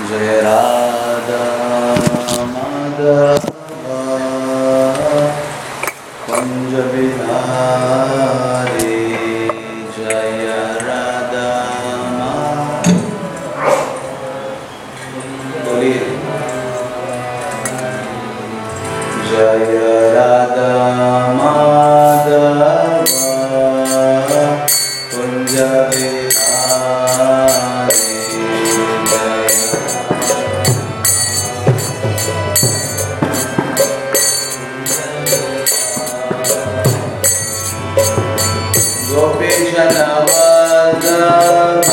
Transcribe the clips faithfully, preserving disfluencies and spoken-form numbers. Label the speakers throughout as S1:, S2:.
S1: जय राधा माधव कुंज बिहारी जय राधा बोलिए जय राधा माधव कुंज बिहारी गोपीजन वल्लभ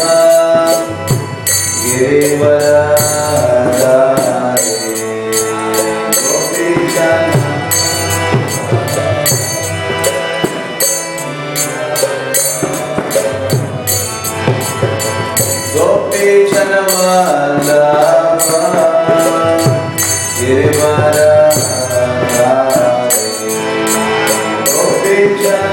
S1: गिरिवरधारी गोपीजन गोपीजन वल्लभ गिरिवरधारी गोपीजन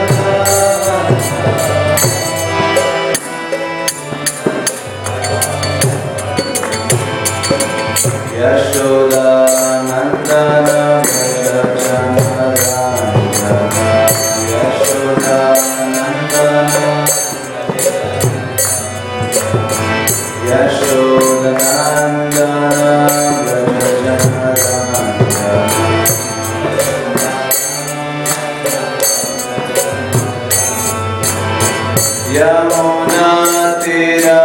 S1: यशोदा नंदन यशोदा नंदन यशोदा नंदन यमुना तेरा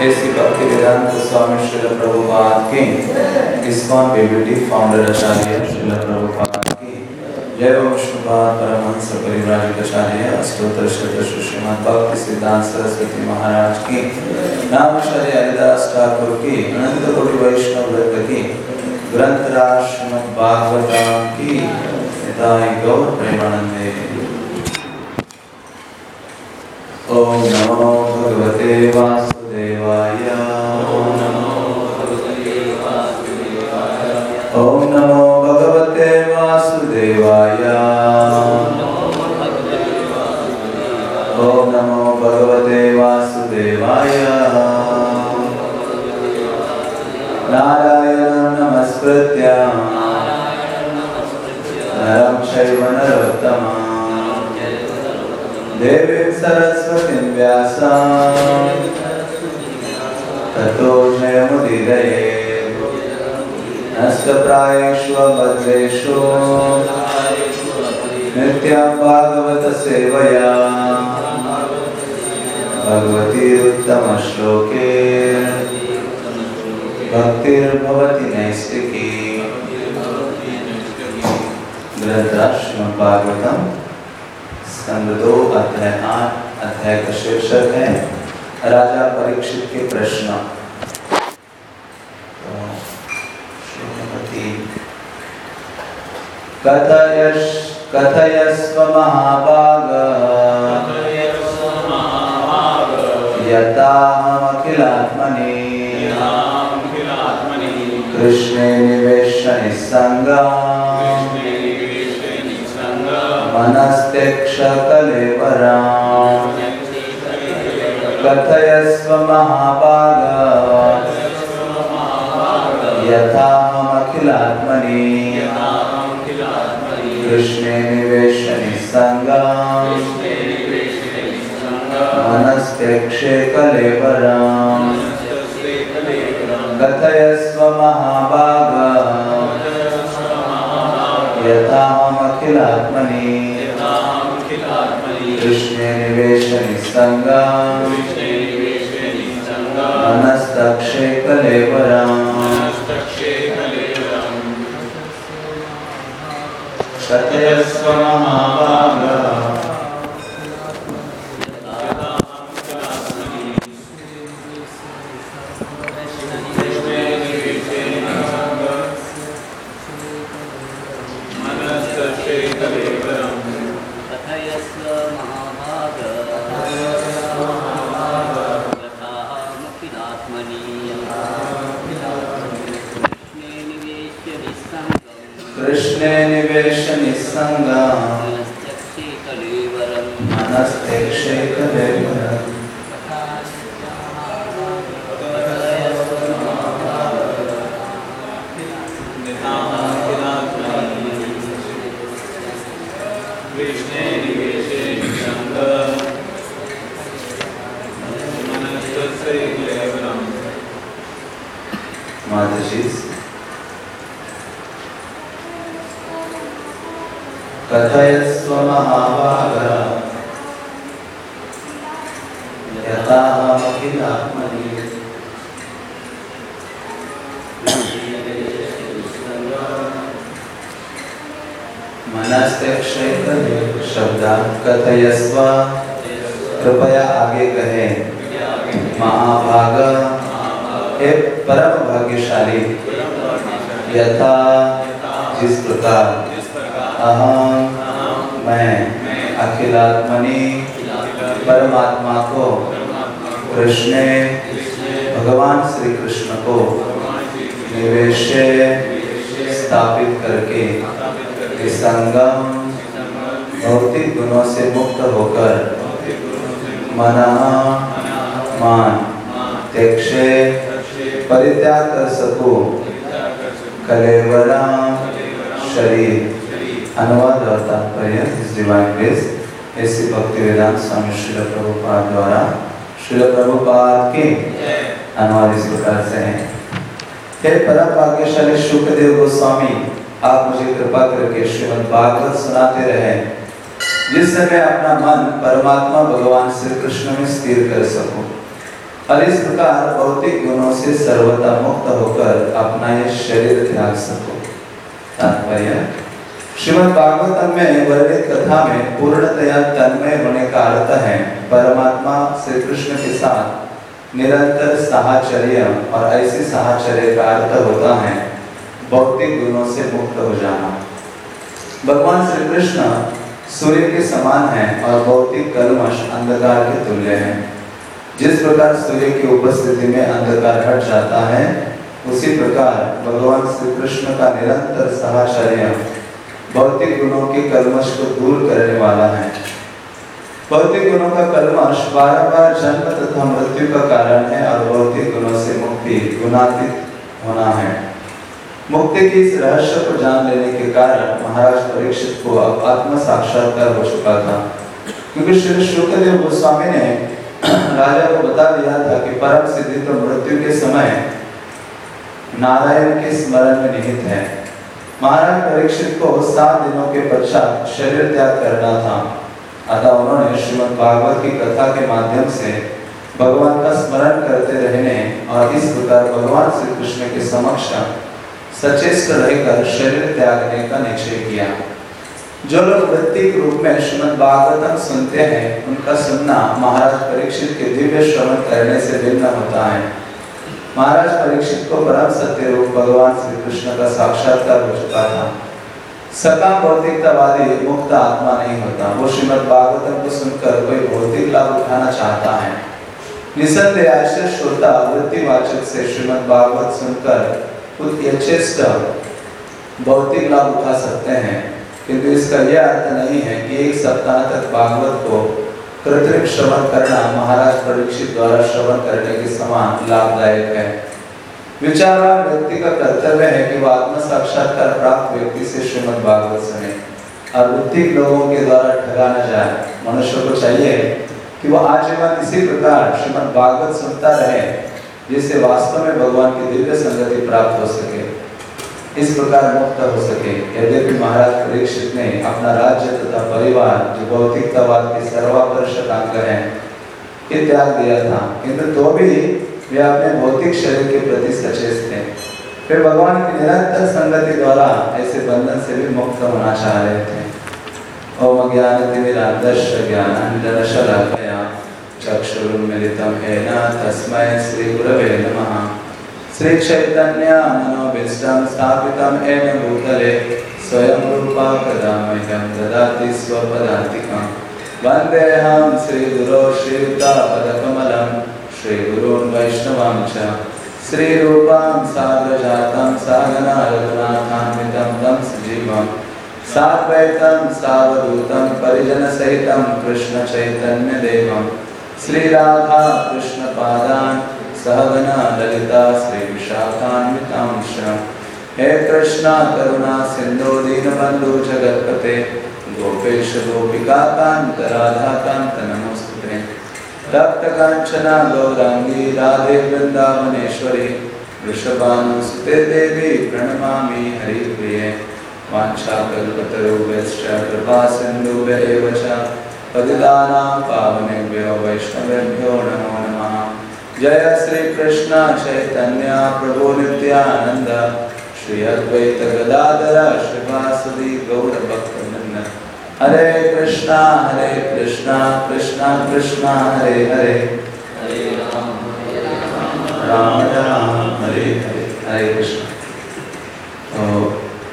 S1: ऐसी भक्ति वेदांत स्वामी श्रील प्रभुपाद की ISKCON BBT founder acharya Srila Prabhupada की जय विष्णुपाद परमहंस परिव्राजकाचार्य अष्टोत्तर शतश श्रीमद् भक्ति सिद्धांत सरस्वती महाराज की नाम श्री हरिदास ठाकुर की अनंत कोटि वैष्णव वृंद की ग्रंथराज श्रीमद् भागवतम की निताई गौर प्रेमानंदे। ओम नमो भगवते वासुदेवाय। ओम नमो भगवते वासुदेवाय। ओम नमो भगवते वासुदेवाय। ओम नमो भगवते वासुदेवाय। नारायणं नमस्कृत्य नरं चैव नरोत्तमं देवीं सरस्वतीं व्यासं ततो जयमुदीरयेत्। नष्टप्रायेषु भद्रेषु नित्यं भागवत सेवया भगवतीरुत्तमश्लोके भक्तिर्भवति नैष्टिकी। ग्रंथराज श्रीमद् भागवतम स्कंद दो अध्याय आठ अध्याय का शीर्षक है राजा परीक्षित के प्रश्न। तो श्रीमती कथयश कथयस्व महाभाग यताहमखिलात्मनि कृष्णे निवेश निस्संगम् मनस्तेक्ष कलेवरम्। कथयस्व महाभाग यथाहमखिलात्मनि कृष्णे निवेश निस्संगम् मनस्तेक्षे कलेवरम्। कथयस्व महाभाग यथाहमखिलात्मनि कृष्णे निवेश निस्संगम् मनस्तक्षे कलेवरम्। कथयस्व महाभाग कृष्णे निवेश निस्संगम् मनस्तेक्षे कलेवरम्। माताजीस कथयस्व महाभाग यथाहमखिलात्मनि मनस्तेक्षे कलेवरम्। शब्दार्थ कथयस्व कृपया आगे कहे। महाभाग हे परम भाग्यशाली यथा जिस प्रकार अहम मैं अखिलात्मनि परमात्मा को कृष्ण भगवान श्री कृष्ण को निवेश स्थापित करके संगम भौतिक गुणों से मुक्त होकर मनः मान त्यक्षे परित्याग कर सको कलेवरम शरीर। अनुवाद और तात्पर्य इस डिवाइन ग्रेस ऐसी भक्ति वेदांत स्वामी श्रील प्रभुपाद द्वारा श्रील प्रभुपाद के अनुवाद इस प्रकार से है। हे परम भाग्यशाली शुक्रदेव गोस्वामी, आप मुझे कृपा करके श्रीमद् भागवत सुनाते रहे जिससे मैं अपना मन परमात्मा भगवान श्री कृष्ण में स्थिर कर सकूं। और इस प्रकार भौतिक गुणों से सर्वथा मुक्त होकर अपना ये शरीर त्याग सको। तात्पर्य, श्रीमद् भागवतम में वर्णित कथा में पूर्णतया तन्मय होने का अर्थ है परमात्मा श्री कृष्ण के साथ निरंतर साहचर्य, और ऐसी साहचर्य का अर्थ होता है भौतिक गुणों से मुक्त हो जाना। भगवान श्री कृष्ण सूर्य के समान है और भौतिक कल्मश अंधकार के तुल्य है। जिस प्रकार सूर्य की उपस्थिति में अंधकार हट जाता है, उसी प्रकार भगवान श्री कृष्ण का निरंतर साहचर्य भौतिक गुणों के कल्मश को दूर करने वाला है। भौतिक गुणों का कल्मश बार बार जन्म तथा मृत्यु का कारण है और भौतिक गुणों से मुक्ति गुणातीत होना है। मुक्ति के इस रहस्य को जान लेने के कारण महाराज परीक्षित को अब आत्म साक्षात्कार हो चुका था, क्योंकि श्री शुकदेव गोस्वामी ने राजा को बता दिया था कि परम सिद्धि तो मृत्यु के समय नारायण के स्मरण में निहित है। महाराज परीक्षित को सात दिनों के पश्चात शरीर त्याग करना था, अतः उन्होंने श्रीमद् भागवत की कथा के माध्यम से भगवान का स्मरण करते रहने और इस प्रकार भगवान श्री कृष्ण के समक्ष सचेष्ट रहकर शरीर त्यागने का निश्चय किया। जो लोग वृत्तिक रूप में श्रीमद् भागवतम सुनते हैं, उनका सुनना महाराज परीक्षित के दिव्य श्रवण करने से भिन्न होता है। महाराज परीक्षित को परम सत्य रूप भगवान श्री कृष्ण का साक्षात्कार हो चुका था। सकाम भौतिकतावादी मुक्त आत्मा नहीं होता। वो श्रीमद् भागवतम को सुनकर कोई भौतिक लाभ उठाना चाहता है। निसंदेह ऐसे श्रोता वृत्तिवाचक से श्रीमद् भागवत सुनकर खुद यथेष्ट भौतिक लाभ उठा सकते हैं, किंतु इसका यह अर्थ नहीं है कि एक सप्ताह तक भागवत को कृत्रिम श्रवण करना महाराज परीक्षित द्वारा श्रवण करने के समान लाभदायक है। विचारवान व्यक्ति का कर्तव्य है कि वह आत्म साक्षात्कार प्राप्त व्यक्ति से श्रीमद् भागवत सुने और वृत्तिक लोगों के द्वारा ठगा न जाए। मनुष्य को चाहिए कि वह आजीवन इसी प्रकार श्रीमद् भागवत सुनता रहे, जिससे वास्तव में भगवान की दिव्य संगति प्राप्त हो सके, इस प्रकार मुक्त हो सके। यद्यपि महाराज परीक्षित ने अपना राज्य तथा परिवार, जो भौतिकतावाद के सर्वाकर्षक अंग है, ये त्याग दिया था, किंतु तो भी वे अपने भौतिक शरीर के प्रति सचेत थे। वे भगवान की निरंतर संगति द्वारा ऐसे बंधन से भी मुक्त होना चाह रहे थे। ओम ज्ञानतिमिरान्धस्य ज्ञानाञ्जनशलाकया चक्षुरुन्मीलितं येन तस्मै श्रीगुरवे नमः। श्री चैतन्य मनोभीष्टं स्थापितं येन भूतले स्वयं रूपा कदा मह्यं ददाति स्वपदान्तिकं। वन्देऽहं श्रीगुरो श्रीयुतापदकमलं श्रीगुरून् वैष्णवांश्च श्रीरूपां साग्रजातं सागना रघुनाथान्वितं तं सजीवं साद्वैतं सावधूतं परिजनसहितं कृष्ण चैतन्य देवं श्रीराधा कृष्णपादान् सहगना ललिता श्री विशाखान्वितांश्च। हे कृष्णा करुणा सिंधु दीनबंधु जगत्पते गोपेश गोपिकाकांत राधाकांत नमोस्तुते। तप्त कांचना गौरांगी राधे वृंदावनेश्वरी वृषभानुसुते देवी प्रणमामि हरिप्रिये। वाञ्छाकल्पतरुभ्यश्च कृपा सिन्धुभ्येव च पतितानां पावनेभ्यो वैष्णवेभ्यो नमो नमः। जय श्री कृष्ण चैतन्य प्रभु नित्यानंद श्री अद्वैत गदाधर श्रीवासुदेव गौर भक्तवृंद। हरे कृष्णा हरे कृष्णा कृष्णा कृष्णा हरे हरे राम राम हरे हरे हरे कृष्ण। तो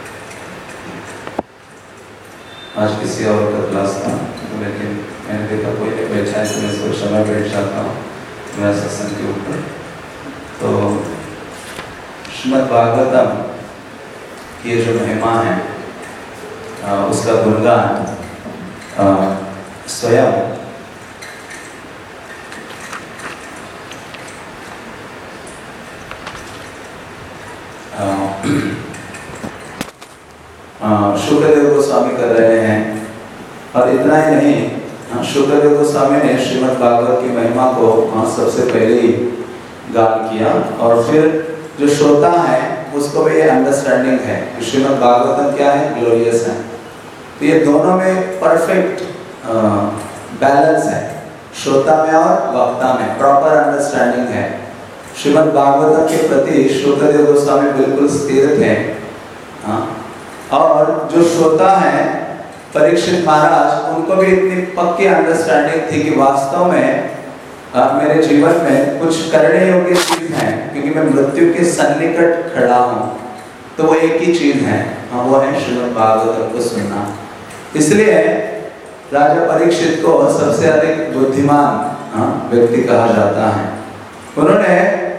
S1: आज किसी और का क्लास था, लेकिन मैंने देखा कोई नहीं बैठा है, तो मैं सोचा मैं बैठ जाता हूँ मेरा सत्संग के ऊपर। तो श्रीमद् भागवतम की जो महिमा है, आ, उसका गुणगान स्वयं शुक्रदेव गोस्वामी कर रहे हैं। और इतना ही नहीं, शुक्रदेव गोस्वामी ने श्रीमद् भागवत की महिमा को सबसे पहले ही गान किया, और फिर जो श्रोता है उसको भी ये अंडरस्टैंडिंग है कि श्रीमद् भागवतम क्या है, ग्लोरियस है। तो ये दोनों में परफेक्ट बैलेंस है। श्रोता में और वक्ता में प्रॉपर अंडरस्टैंडिंग है। श्रीमद् भागवतम के प्रति शुकदेव गोस्वामी बिल्कुल स्थिर थे। हाँ, और जो श्रोता है परीक्षित महाराज, उनको भी इतनी पक्की अंडरस्टैंडिंग थी कि वास्तव में आ, मेरे जीवन में कुछ करने योग्य चीज है, क्योंकि मैं मृत्यु के सन्निकट खड़ा हूँ, तो वो एक ही चीज है, हाँ, वो है श्रीमद् भागवतम को सुनना। इसलिए राजा परीक्षित को सबसे अधिक बुद्धिमान व्यक्ति कहा जाता है। उन्होंने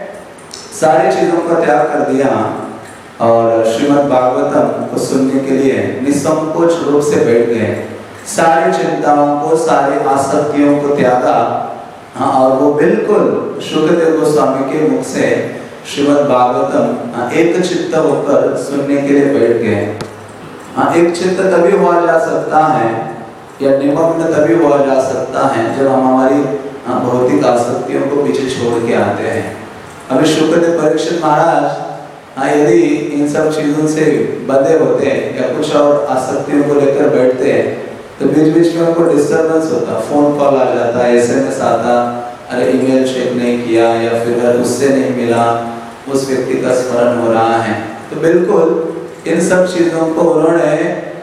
S1: सारी चीजों का त्याग कर दिया और श्रीमद् भागवतम को सुनने के लिए निसंकोच रूप से बैठ गए। सारी चिंताओं को, सारी आसक्तियों को त्यागा, हाँ, और वो बिल्कुल शुकदेव गोस्वामी के मुख से श्रीमद् भागवतम एक चित्त होकर सुनने के लिए बैठ गए। हाँ, एक चित्त तभी हुआ जा सकता है या निमग्न तभी हुआ जा सकता है जब हम हमारी भौतिक आसक्तियों को पीछे छोड़ के आते हैं। अभी शुकदेव परीक्षित महाराज हाँ, यदि इन सब चीजों से बंधे होते या कुछ और आसक्तियों को लेकर बैठते तो बीच बीच में उनको डिस्टर्बेंस होता, फोन कॉल आ जाता, एसएमएस आता, अरे ईमेल चेक नहीं किया या फिर उससे नहीं मिला, उस व्यक्ति का स्मरण हो रहा है। तो बिल्कुल इन सब चीजों को उन्होंने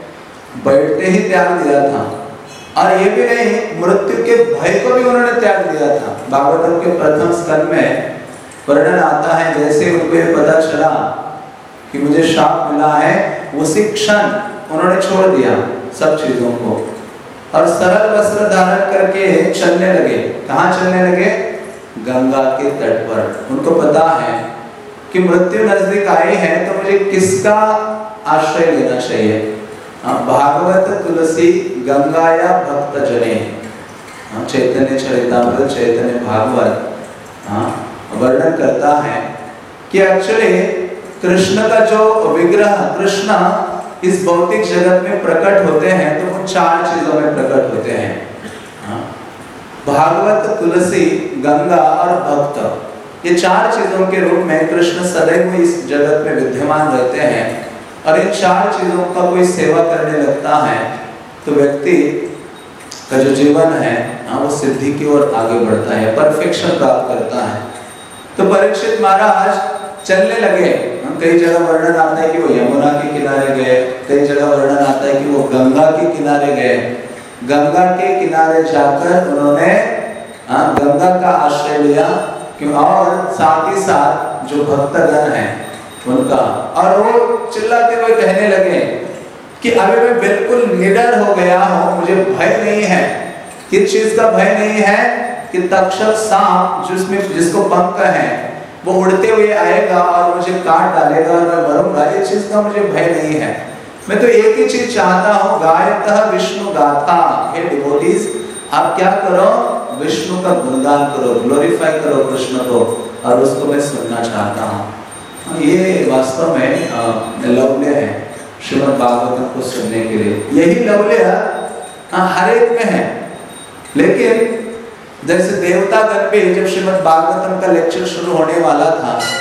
S1: बैठते ही त्याग दिया था। और ये भी नहीं, मृत्यु के भय को भी उन्होंने त्याग दिया था। भागवतम के प्रथम स्कंद में वर्णन आता है, जैसे उनको ये पता चला कि मुझे शाप मिला है, उसी क्षण उन्होंने छोड़ दिया सब चीजों को और सरल वस्त्र धारण करके चलने लगे। कहाँ चलने लगे? गंगा के तट पर। उनको पता है कि मृत्यु नजदीक आई है, तो मुझे किसका आश्रय लेना चाहिए? भागवत तुलसी गंगाया भक्त जने, चैतन्य चरितामृत चैतन्य भागवत वर्णन करता है कि एक्चुअली कृष्ण का जो विग्रह, कृष्ण इस भौतिक जगत में प्रकट होते हैं तो वो चार चीजों में प्रकट होते हैं, भागवत, तुलसी, गंगा और भक्त। ये चार चीजों के रूप में कृष्ण सदैव इस जगत में विद्यमान रहते हैं। और इन चार चीजों का कोई सेवा करने लगता है तो व्यक्ति का जो जीवन है वो सिद्धि की ओर आगे बढ़ता है, परफेक्शन प्राप्त करता है। तो परीक्षित महाराज चलने लगे। कई जगह वर्णन आता है कि वो यमुना के किनारे गए, कई जगह वर्णन आता है कि वो गंगा के किनारे गए। गंगा के किनारे जाकर उन्होंने गंगा का आश्रय लिया, क्यों? और साथ ही साथ जो भक्तगण हैं उनका, और वो चिल्लाते हुए कहने लगे कि अभी मैं बिल्कुल निडर हो गया हूँ, मुझे भय नहीं है। किस चीज का भय नहीं है? कि तक्षक सांप जिसमें जिसको पंख है वो उड़ते हुए आएगा और मुझे काट डालेगा और मैं मरूंगा, ये चीज का मुझे भय नहीं है। मैं तो एक ही चीज चाहता हूँ, गायतः विष्णु गाथा। हे डिवोटीज, आप क्या करो? विष्णु का गुणगान करो, ग्लोरीफाई करो कृष्ण को, और उसको मैं सुनना चाहता हूँ। ये वास्तव में लवल्य है श्रीमद् भागवतम को सुनने के लिए। यही लवल्य हर एक में है। लेकिन जैसे देवता गण पे जब श्रीमद् भागवतम का लेक्चर शुरू होने वाला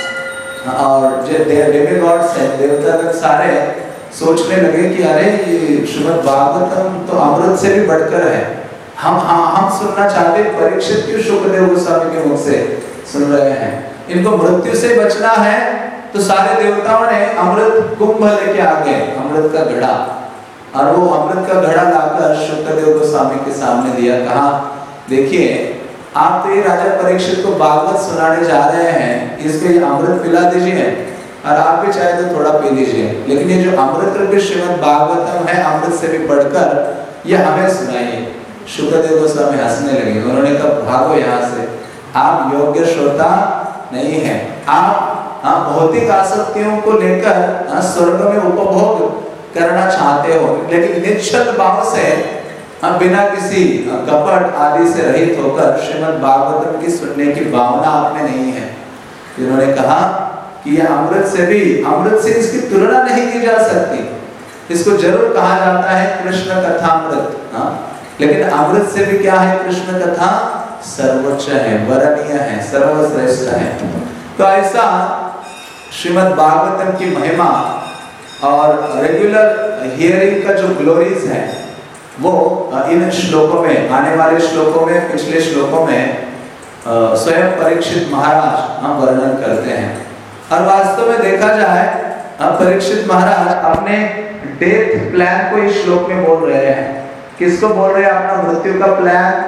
S1: था और जो डेमिगॉड्स हैं, देवता गण सारे सोचने लगे कि अरे ये श्रीमद् भागवतम तो अमृत से भी बढ़कर है, हम हम हम सुनना चाहते, परीक्षित क्यों शुकदेव गोस्वामी के मुख से सुन रहे हैं? इनको मृत्यु से बचना है। तो सारे देवताओं ने अमृत कुंभ लेके आ गए, अमृत का घड़ा, और वो अमृत का घड़ा लाकर शुकदेव गोस्वामी के सामने दिया। कहा, देखिए आप तो ये राजा परीक्षित को भागवत सुनाने जा रहे हैं, इसको ये अमृत पिला दीजिए और आप भी चाहे तो थोड़ा पी लीजिए, लेकिन ये जो अमृत रूपी श्रीमद् भागवतम है, अमृत से भी बढ़कर, ये हमें सुनाइए। शुकदेव गोस्वामी हंसने लगे। उन्होंने कहा, भागो यहाँ से, आप योग्य श्रोता नहीं है। आप भौतिक आसक्तियों को लेकर स्वर्ग में उपभोग करना चाहते हो, लेकिन निश्चल भाव से बिना किसी कपट आदि से रहित होकर श्रीमद् भागवतम की सुनने की भावना आप में नहीं है। इन्होंने कहा कि यह अमृत से भी, अमृत से इसकी तुलना नहीं की जा सकती। इसको जरूर कहा जाता है कृष्ण कथामृत, लेकिन अमृत से भी क्या है? कृष्ण कथा सर्वोच्च है, वरणीय है, सर्वश्रेष्ठ है। तो ऐसा श्रीमद् भागवतम की महिमा और रेगुलर हियरिंग का जो ग्लोरीज है वो इन श्लोकों में, आने वाले श्लोकों में, पिछले श्लोकों में स्वयं परीक्षित महाराज हम वर्णन करते हैं। और वास्तव में देखा जाए परीक्षित महाराज अपने डेथ प्लान को इस श्लोक में बोल रहे हैं। किसको बोल रहे हैं? अपना मृत्यु का प्लान।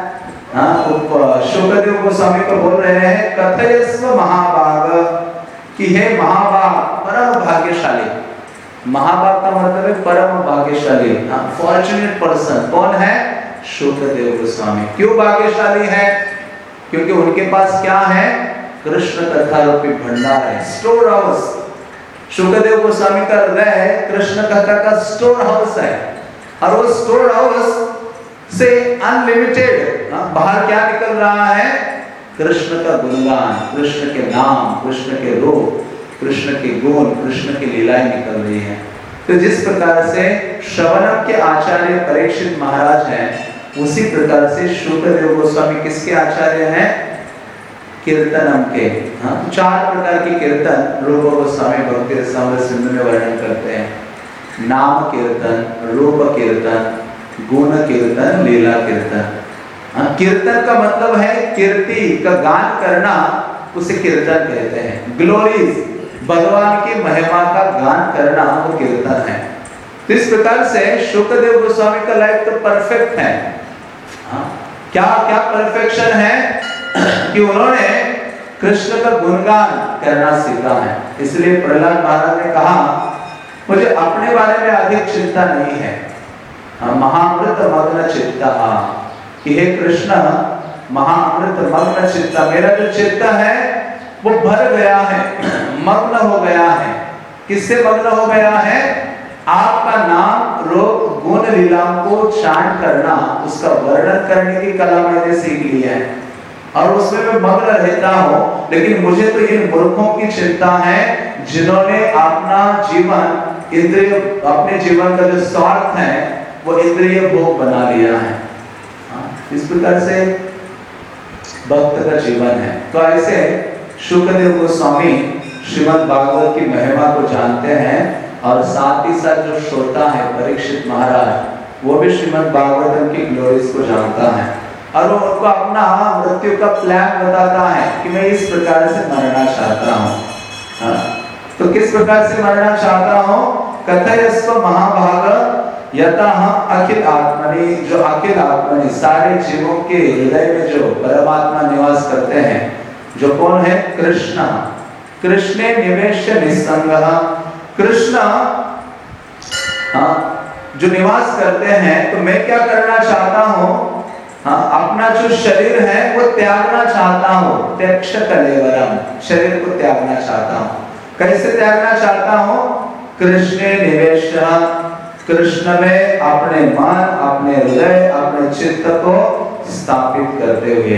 S1: हाँ, शुकदेव गोस्वामी को बोल रहे हैं, कथयस्व महाभाग, कि हे महाभाग, परम भाग्यशाली। महाभाग का मतलब है परम भाग्यशाली, फॉर्चुनेट पर्सन। कौन है? शुकदेव गोस्वामी। क्यों भाग्यशाली है? क्योंकि उनके पास क्या है? कृष्ण कथा रूपी भंडार है, स्टोर हाउस। शुकदेव गोस्वामी का हृदय कृष्ण कथा का स्टोर हाउस है, और वो स्टोर हाउस से अनलिमिटेड बाहर क्या निकल रहा है? कृष्ण का गुणगान, कृष्ण के नाम, कृष्ण के रूप, कृष्ण के गुण, कृष्ण की लीलाएं निकल रही हैं। तो जिस प्रकार से श्रवणम के आचार्य परीक्षित महाराज हैं, उसी प्रकार से शुकदेव गोस्वामी किसके आचार्य हैं? कीर्तनम के। हाँ, चार प्रकार के कीर्तन रूप गोस्वामी भक्ति रसामृत सिंधु में वर्णन करते हैं। नाम कीर्तन, रूप कीर्तन, गुण कीर्तन, लीला कीर्तन। हाँ, कीर्तन का मतलब है कीर्ति का गान करना, उसे कीर्तन कहते हैं। ग्लोरीज, भगवान की महिमा का गान करना, वो कीर्तन है। तो इस प्रकार से शुकदेव गोस्वामी का लाइफ तो परफेक्ट है। हाँ, क्या क्या परफेक्शन है? कि उन्होंने कृष्ण का गुणगान करना सीखा है। इसलिए प्रहलाद महाराज ने कहा, मुझे अपने बारे में अधिक चिंता नहीं है, महाअमृत मग्न चित्ता, कि हे कृष्ण महाअमृत मग्न चित्ता, मेरा जो चित्त है वो भर गया है, मग्न हो गया है। किससे मग्न हो गया है? आपका नाम, रूप, गुण, लीलाओं को चांट करना, उसका वर्णन करने की कला मैंने सीख ली है, और उसमें मैं मग्न रहता हूँ। लेकिन मुझे तो इन मूर्खों की चिंता है जिन्होंने अपना जीवन इंद्रिय, अपने जीवन का जो स्वार्थ है वो इंद्रिय भोग बना लिया है। इस प्रकार से भक्त का जीवन है। तो ऐसे शुकदेव गोस्वामी श्रीमद् भागवत की महिमा को जानते हैं, और साथ ही साथ जो श्रोता है परीक्षित महाराज, वो भी श्रीमद् भागवतम की ग्लोरीज को जानता है, और वो उनको अपना मृत्यु का प्लान बताता है कि मैं इस प्रकार से मरना चाहता हूँ। तो किस प्रकार से मरना चाहता हूँ? कथयस्व महाभाग यतः अखिल आत्मनि, जो अखिल आत्मनि सारे जीवों के हृदय में जो परमात्मा निवास करते हैं, जो कौन है? कृष्ण। कृष्णे निवेश निसंगः, कृष्ण हाँ जो निवास करते हैं, तो मैं क्या करना चाहता हूँ? हाँ, अपना जो शरीर है वो त्यागना चाहता हूँ। त्यक्ष कलेवरम, शरीर को त्यागना चाहता हूँ। कैसे त्यागना चाहता हूँ? कृष्णे निवेश, कृष्ण में अपने मन, अपने हृदय, अपने चित्त को स्थापित करते हुए,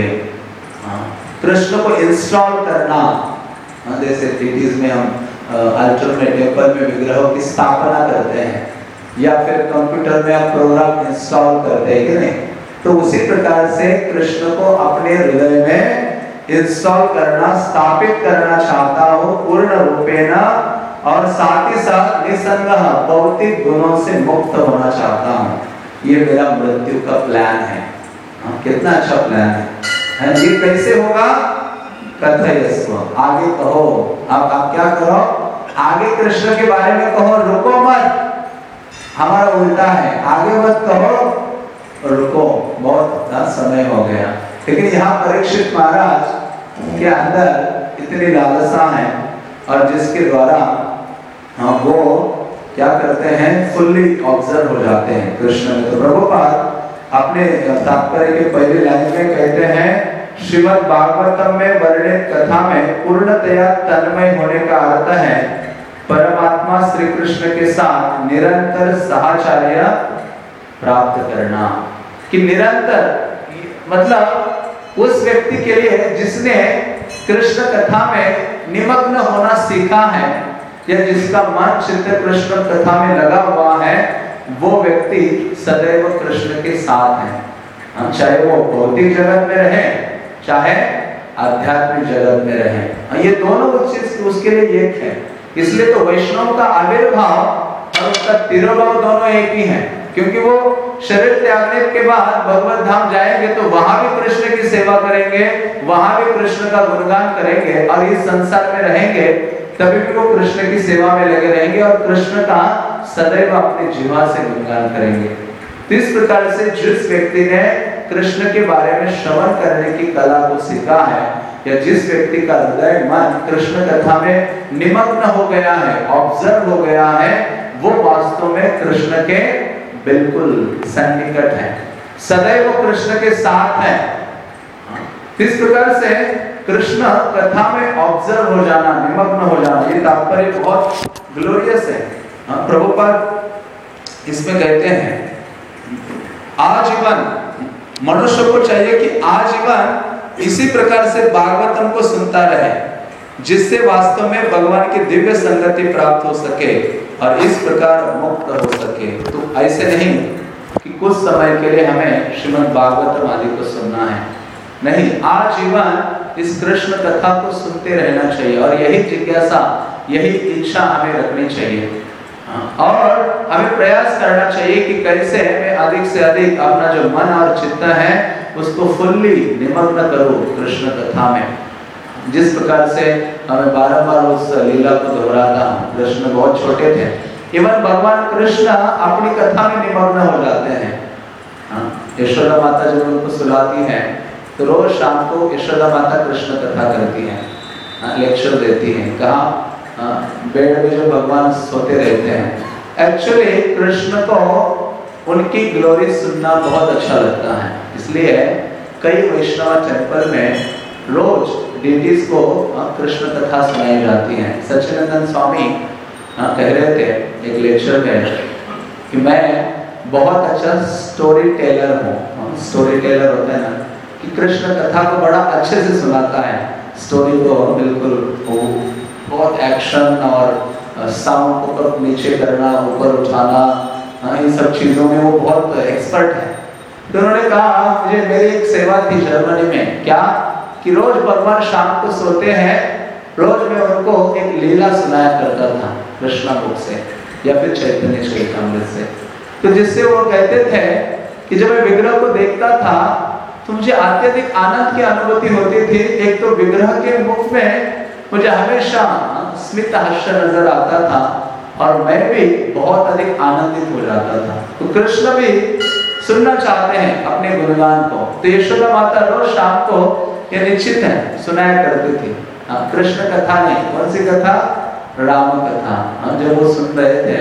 S1: कृष्ण को इंस्टॉल करना। जैसे टीटीज में हम अल्टर में टेम्पल में विग्रहों की स्थापना करते हैं, या फिर कंप्यूटर में आप प्रोग्राम इंस्टॉल करते हैं कि नहीं, तो उसी प्रकार से कृष्ण को अपने हृदय में इंस्टॉल करना, स्थापित करना चाहता हूँ पूर्ण रूपेण, और साथ ही साथ निसंगः भौतिक गुणों से मुक्त होना चाहता हूँ। ये मेरा मृत्यु का प्लान है। हाँ, कितना अच्छा प्लान है। ये कैसे होगा? कथयस्व, आगे कहो। आप आप क्या करो? आगे कृष्ण के बारे में कहो, रुको मत। हमारा उल्टा है, आगे मत कहो, रुको, बहुत समय हो गया। लेकिन यहाँ परीक्षित महाराज के अंदर इतनी लालसा है, और जिसके द्वारा हाँ वो क्या करते हैं? फुल्ली ऑब्जर्व हो जाते हैं कृष्ण में। तो प्रभुपाद अपने तात्पर्य के पहले लाइन में कहते हैं, श्रीमद् भागवतम में वर्णित कथा में पूर्णतया तन्मय होने का अर्थ है परमात्मा श्री कृष्ण के साथ निरंतर साहचर्य प्राप्त करना। कि निरंतर मतलब उस व्यक्ति के लिए जिसने कृष्ण कथा में निमग्न होना सीखा है, या जिसका मन चित्त कृष्ण कथा में लगा हुआ है, वो व्यक्ति सदैव कृष्ण के साथ है। चाहे वो भौतिक जगत में रहे, चाहे आध्यात्मिक जगत में रहे, ये दोनों चीज उसके लिए एक है। इसलिए तो वैष्णव का आविर्भाव और उसका तिरोभाव दोनों एक ही है। क्योंकि वो शरीर त्यागने के बाद भगवत धाम जाएंगे तो वहां भी कृष्ण की सेवा करेंगे, वहां भी कृष्ण का गुणगान करेंगे और इस संसार में रहेंगे तभी भी वो कृष्ण की सेवा में लगे रहेंगे और कृष्ण का सदैव अपने जीवा से गुणगान करेंगे। तो इस प्रकार से जिस व्यक्ति ने कृष्ण के बारे में श्रवण करने की कला को सीखा है या जिस व्यक्ति का हृदय मन कृष्ण कथा में निमग्न हो गया है, ऑब्जर्व हो गया है, वो वास्तव में कृष्ण के बिल्कुल सन्निकट है, सदैव कृष्ण के साथ है। इस प्रकार से कृष्ण कथा में ऑब्जर्व हो जाना, निमग्न हो जाना, ये तात्पर्य बहुत ग्लोरियस है। प्रभुपाद इसमें कहते हैं आजीवन मनुष्य को चाहिए कि आजीवन इसी प्रकार से भागवतम को सुनता रहे जिससे वास्तव में भगवान की दिव्य संगति प्राप्त हो सके और इस प्रकार मुक्त हो सके। तो ऐसे नहीं कि कुछ समय के लिए हमें श्रीमद् भागवतम आदि को सुनना है, नहीं, आजीवन इस कृष्ण कथा को सुनते रहना चाहिए और यही जिज्ञासा, यही इच्छा हमें रखनी चाहिए और हमें प्रयास करना चाहिए कि कैसे मैं अधिक से अधिक अपना जो मन और चित्त है उसको फुल्ली निमग्न करूं कृष्ण कथा में। जिस प्रकार से हमें बारंबार उस लीला को दोहराता हूं, कृष्ण बहुत छोटे थे, इवन भगवान कृष्ण अपनी कथा में निमग्न हो जाते हैं। यशोदा माता जब उनको सुलाती है तो रोज शाम को यशोदा माता कृष्ण कथा करती है, लेक्चर देती है। कहाँ? बेड में जो भगवान सोते रहते हैं। एक्चुअली कृष्ण को उनकी ग्लोरी सुनना बहुत अच्छा लगता है, इसलिए कई वैष्णव टेम्पल में रोज डीटीज को कृष्ण कथा सुनाई जाती है। सच्चिदानंद स्वामी कह रहे थे एक लेक्चर में कि मैं बहुत अच्छा स्टोरी टेलर हूँ। स्टोरी टेलर होता है ना कि कृष्ण कथा को बड़ा अच्छे से सुनाता है, स्टोरी को बिल्कुल बहुत एक्शन और साउंड ऊपर नीचे करना, ऊपर उठाना, इन सब चीजों में वो बहुत एक्सपर्ट है। तो उन्होंने कहा मुझे मेरी एक सेवा थी जर्मनी में, क्या कि रोज भगवान शाम को सोते हैं, रोज मैं उनको एक लीला सुनाया करता था कृष्ण बुक से या फिर चैतन्य चरितामृत से। तो जिससे वो कहते थे कि जब मैं विग्रह को देखता था तो मुझे अत्यधिक आनंद की अनुभूति होती थी। एक तो विग्रह के मुख में मुझे हमेशा स्मित हास्य नजर आता था और मैं भी बहुत अधिक आनंदित हो जाता था। तो कृष्ण भी सुनना चाहते हैं अपने गुणगान को, तो यशोदा माता रोज शाम को ये निश्चित है सुनाया करती थी। कृष्ण कथा नहीं, कौन सी कथा? राम कथा। जब वो सुन रहे थे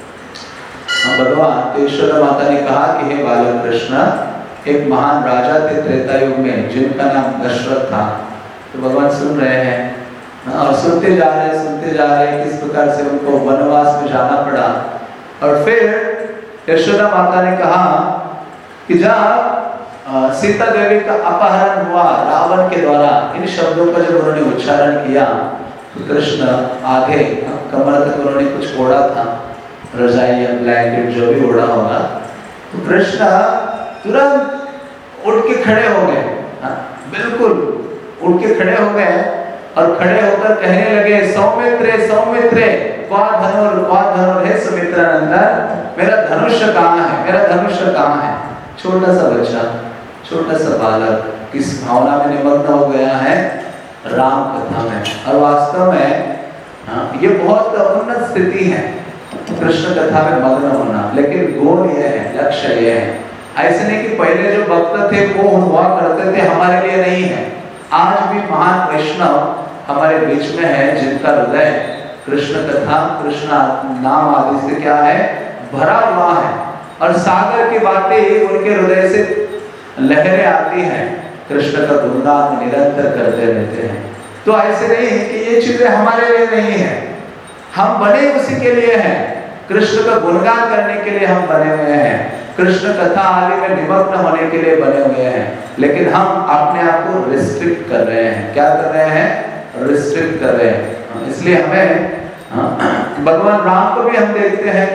S1: भगवान, तो यशोदा माता ने कहा कि हे बालक कृष्ण, एक महान राजा थे त्रेता युग में जिनका नाम दशरथ था। तो भगवान सुन रहे हैं और सुनते जा रहे सुनते जा रहे किस प्रकार से उनको वनवास में जाना पड़ा। और फिर यशोदा माता ने कहा कि जब सीता देवी का अपहरण हुआ रावण के द्वारा, इन शब्दों का जब उन्होंने उच्चारण किया तो कृष्ण आधे कमर तक उन्होंने कुछ ओढ़ा था, रजाई या ब्लैंकेट जो भी ओढ़ा होगा, तो कृष्ण तुरंत उठ के खड़े हो गए, बिल्कुल उठ के खड़े हो गए और खड़े होकर कहने लगे सौमित्रे सौमित्रे क्वा धनुर क्वा धनुर, हे सुमित्रानंदन मेरा धनुष्य कहाँ है, मेरा धनुष्य कहाँ है। छोटा सा बच्चा, छोटा सा बालक किस भावना में निमग्न हो गया है? राम कथा में। और वास्तव में हाँ, ये बहुत उन्नत स्थिति है कृष्ण कथा में मग्न होना, लेकिन गोल ये है, लक्ष्य ये है। ऐसे नहीं कि पहले जो भक्त थे वो हुआ करते थे, हमारे लिए नहीं है। आज भी महान वैष्णव हमारे बीच में है जिनका हृदय कृष्ण कथा, कृष्ण नाम आदि से क्या है? भरा हुआ है और सागर की बातें उनके हृदय से लहरें आती हैं, कृष्ण का गुणगान निरंतर करते रहते हैं। तो ऐसे नहीं कि ये चीजें हमारे लिए नहीं है, हम बने उसी के लिए हैं, कृष्ण का गुणगान करने के लिए हम बने हुए हैं, कृष्ण कथा आदि में निमग्न होने के लिए बने हुए हैं। लेकिन हम अपने आप को रिस्ट्रिक्ट कर रहे हैं। क्या कर रहे हैं? रिस्ट्रिक्ट कर रहे हैं। इसलिए हमें भगवान राम को भी हम देखते हैं,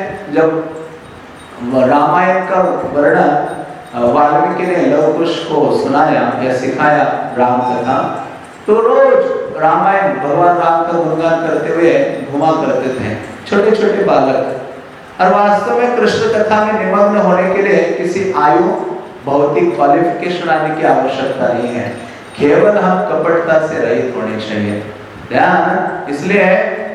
S1: जब रामायण का वर्णन वाल्मीकि ने लव कुश को सुनाया या सिखाया राम कथा, तो रोज रामायण भगवान राम का गुणगान करते हुए घुमा करते थे। छोटे छोटे बालक और वास्तव में कृष्ण कथा में निमग्न होने के लिए किसी आयु भौतिक क्वालिफिकेशन आने की आवश्यकता नहीं है, केवल हम कपटता से रहित होने चाहिए। ध्यान इसलिए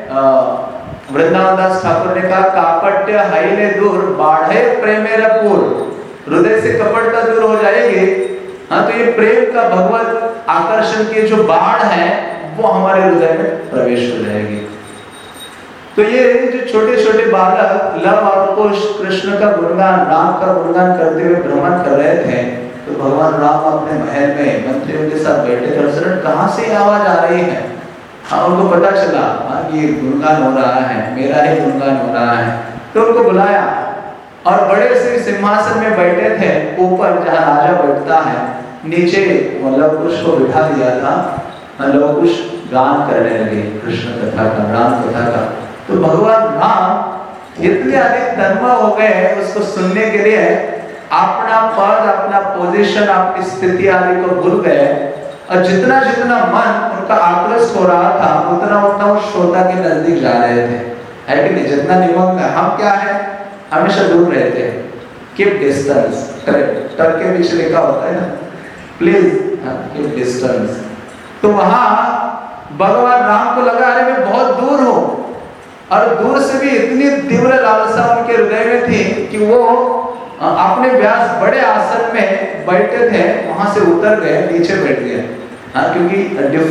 S1: वृंदावन दास ठाकुर ने कहा, कापट्य हाइले दूर बाढ़े प्रेमेर पूर, हृदय से कपटता दूर हो जाएगी। हाँ, तो ये प्रेम का भगवत आकर्षण की जो बाढ़ है वो हमारे हृदय में प्रवेश हो जाएगी। तो ये जो छोटे छोटे बालक लव और कुश कृष्ण का गुणगान, राम का गुणगान करते हुए भ्रमण कर रहे थे, तो भगवान राम अपने महल में मंत्रियों के साथ बैठे थे। कहाँ से आवाज आ रही है? हाँ, उनको पता चला हाँ ये गुणगान हो रहा है, मेरा ही गुणगान हो रहा है। तो उनको बुलाया और बड़े से सिंहासन में बैठे थे, ऊपर जहाँ राजा बैठता है, नीचे लव कुश को बिठा दिया था। लव कुश गान करने लगे कृष्ण कथा का, राम कथा का। तो भगवान राम इतने अधिक तन्मय हो गए उसको सुनने के लिए, अपना पद, अपना पोजीशन, अपनी स्थिति आदि को भूल गए, और जितना जितना मन उनका आक्रोश हो रहा था उतना उतना वो श्रोता के नजदीक जा रहे थे, है कि नहीं? जितना निमग्न हम क्या है, हमेशा दूर रहते हैं, कीप डिस्टेंस। करेक्ट, टर के पीछे लिखा होता है ना, प्लीज कीप डिस्टेंस। तो वहां भगवान राम को लगा अरे मैं बहुत दूर हूं, और दूर से भी इतनी तीव्र लालसा उनके हृदय में थी कि वो अपने व्यास बड़े आसन में बैठे थे, वहां से उतर गए, नीचे बैठ गए। हाँ, क्योंकि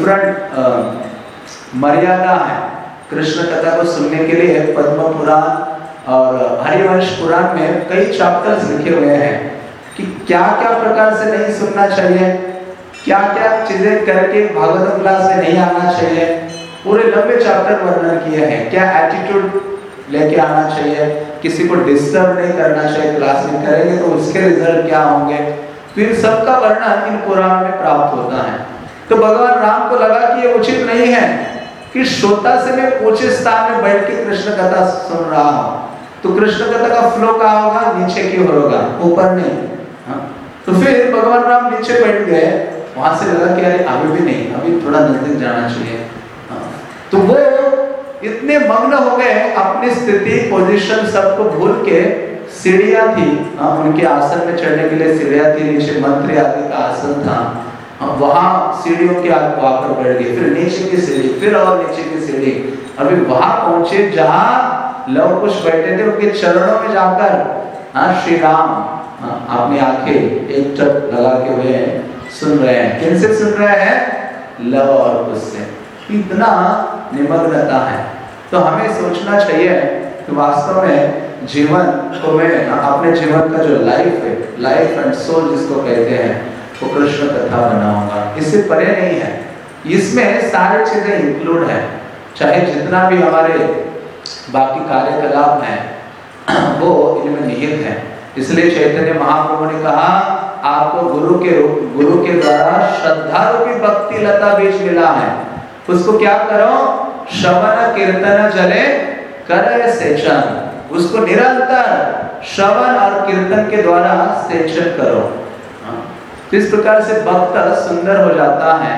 S1: डिफरेंट मर्यादा है कृष्ण कथा को सुनने के लिए। पद्म पुराण और हरिवंश पुराण में कई चैप्टर्स लिखे हुए हैं कि क्या क्या प्रकार से नहीं सुनना चाहिए, क्या क्या चीजें करके भागवत क्लास में नहीं आना चाहिए, पूरे लंबे चैप्टर वर्णन किए हैं। क्या एटीट्यूड लेके आना चाहिए, किसी को डिस्टर्ब नहीं करना चाहिए, क्लास में करेंगे तो उसके रिजल्ट क्या होंगे, फिर सबका वर्णन इन पुराण में प्राप्त होता है। तो भगवान राम को लगा कि ये उचित नहीं है कि श्रोता से मैं ऊंचे स्थान में बैठ के कृष्ण कथा सुन रहा हूँ। तो कृष्ण कथा का फ्लो कहाँ होगा? नीचे की ओर होगा, ऊपर नहीं। हाँ? तो फिर भगवान राम नीचे बैठ गए, वहां से लगा कि अरे अभी भी नहीं, अभी थोड़ा नजदीक जाना चाहिए। हाँ? तो वो इतने मग्न हो गए अपनी स्थिति, पोजीशन सबको भूल के, सीढ़ियां थी हाँ, उनके आसन में चढ़ने के लिए सीढ़ियां थी, नीचे मंत्री आदि का आसन था, वहां सीढ़ियों के आगे आकर बैठ गए, फिर नीचे की सीढ़ी, फिर और नीचे की सीढ़ी, अभी वहां पहुंचे जहां लव कुश बैठे थे, उनके चरणों में जाकर हाँ श्री राम हाँ, अपनी आंखें एक टक लगा के हुए सुन रहे हैं। किनसे सुन रहे हैं? लव और कुश से। इतना निमग्नता है। तो हमें सोचना चाहिए कि वास्तव में जीवन को मैं अपने जीवन का जो लाइफ है, लाइफ एंड सोल जिसको कहते हैं, वो कृष्ण कथा बनाऊंगा, इससे परे नहीं है। इसमें सारी चीजें इंक्लूड है, चाहे जितना भी हमारे बाकी कार्यकलाप हैं वो इनमें निहित है। इसलिए चैतन्य महाप्रभु ने कहा आपको गुरु के गुरु के द्वारा श्रद्धा रूपी भक्ति लता बीज मिला है, उसको क्या करो? श्रवण कीर्तन जले करे सेचन, उसको निरंतर श्रवण और कीर्तन के द्वारा सेचन करो। तो इस प्रकार से भक्त सुंदर हो जाता है।